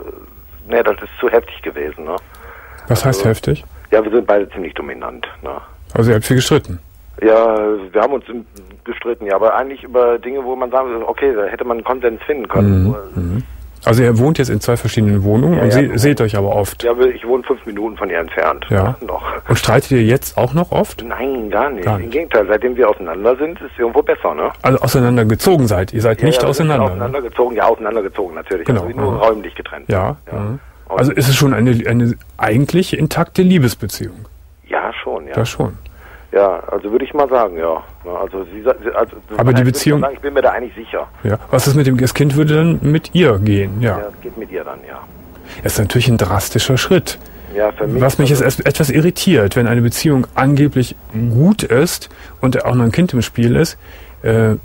ne, das ist zu heftig gewesen. Ne? Was heißt also, heftig? Ja, wir sind beide ziemlich dominant. Ne? Also ihr habt viel gestritten? Ja, wir haben uns gestritten, ja, aber eigentlich über Dinge, wo man sagen würde, okay, da hätte man einen Konsens finden können. Mhm. Mhm. Also ihr wohnt jetzt in zwei verschiedenen Wohnungen ja, und ja, se- seht euch aber oft? Ja, ich wohne fünf Minuten von ihr entfernt. Ja. Noch. Und streitet ihr jetzt auch noch oft? Nein, gar nicht. Gar nicht. Im Gegenteil, seitdem wir auseinander sind, ist es irgendwo besser, ne? Also auseinandergezogen seid, ihr seid ja, nicht ja, auseinander? Auseinandergezogen, ne? Ja, auseinandergezogen natürlich. Genau. Also nur mhm. räumlich getrennt. Ja. ja. Mhm. Also ist es schon eine, eine eigentlich intakte Liebesbeziehung? Ja, schon, ja. Das schon. Ja, also würde ich mal sagen, ja. Also sie, also aber die Beziehung, ich, sagen, ich bin mir da eigentlich sicher. Ja. Was ist mit dem, das Kind würde dann mit ihr gehen, ja. Ja, es geht mit ihr dann, ja. Das ist natürlich ein drastischer Schritt. Ja, für mich. Was mich also jetzt etwas irritiert, wenn eine Beziehung angeblich gut ist und auch noch ein Kind im Spiel ist, äh,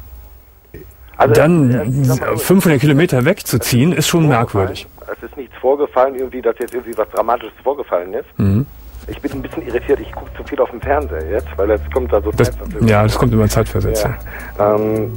also dann äh, fünfhundert Kilometer wegzuziehen, ist schon merkwürdig. Es ist nichts vorgefallen, irgendwie, dass jetzt irgendwie was Dramatisches vorgefallen ist. Mhm. Ich bin ein bisschen irritiert, ich gucke zu viel auf dem Fernseher jetzt, weil jetzt kommt da so das, ja, das kommt immer Zeitversetzung. Ja, ähm,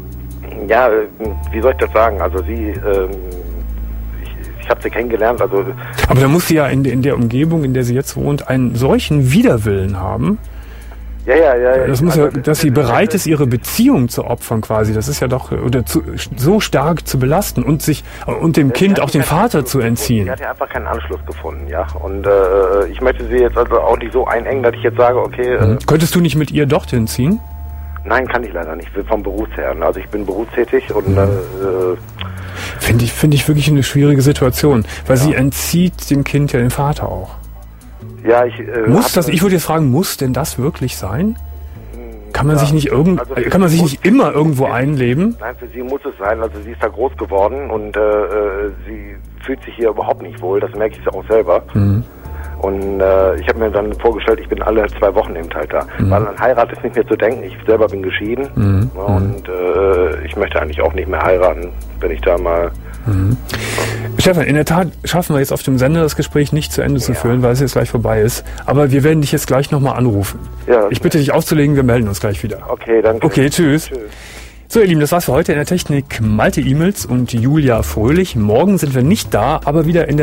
ja, wie soll ich das sagen? Also sie, ähm, ich, ich habe sie kennengelernt, also... Aber da muss sie ja in, in der Umgebung, in der sie jetzt wohnt, einen solchen Widerwillen haben. Ja, ja, ja. ja das muss also, ja, dass sie bereit ist, ihre Beziehung zu opfern quasi. Das ist ja doch, oder zu, so stark zu belasten und sich, und dem Kind auch den Vater zu entziehen. Sie hat ja einfach keinen Anschluss gefunden, ja. Und äh, ich möchte sie jetzt also auch nicht so einengen, dass ich jetzt sage, okay... Mhm. Äh, Könntest du nicht mit ihr dorthin ziehen? Nein, kann ich leider nicht, vom Berufsher. Also ich bin berufstätig und... Mhm. Äh, Finde ich, finde ich wirklich eine schwierige Situation, weil ja. sie entzieht dem Kind ja den Vater auch. Ja, ich, äh, muss das, ich würde jetzt fragen, muss denn das wirklich sein? Kann man ja, sich nicht irgend, also kann man sich nicht immer irgendwo einleben? Nein, für sie muss es sein. Also sie ist da groß geworden und äh, sie fühlt sich hier überhaupt nicht wohl. Das merke ich auch selber. Mhm. Und äh, ich habe mir dann vorgestellt, ich bin alle zwei Wochen eben halt da. Mhm. Weil an Heirat ist nicht mehr zu denken. Ich selber bin geschieden mhm. und äh, ich möchte eigentlich auch nicht mehr heiraten, wenn ich da mal... Mhm. Stefan, in der Tat schaffen wir jetzt auf dem Sender das Gespräch nicht zu Ende ja. zu führen, weil es jetzt gleich vorbei ist. Aber wir werden dich jetzt gleich nochmal anrufen. Ja, ich bitte dich aufzulegen, wir melden uns gleich wieder. Okay, danke. Okay, tschüss. tschüss. So, ihr Lieben, das war's für heute in der Technik. Malte E-Mails und Julia Fröhlich. Morgen sind wir nicht da, aber wieder in der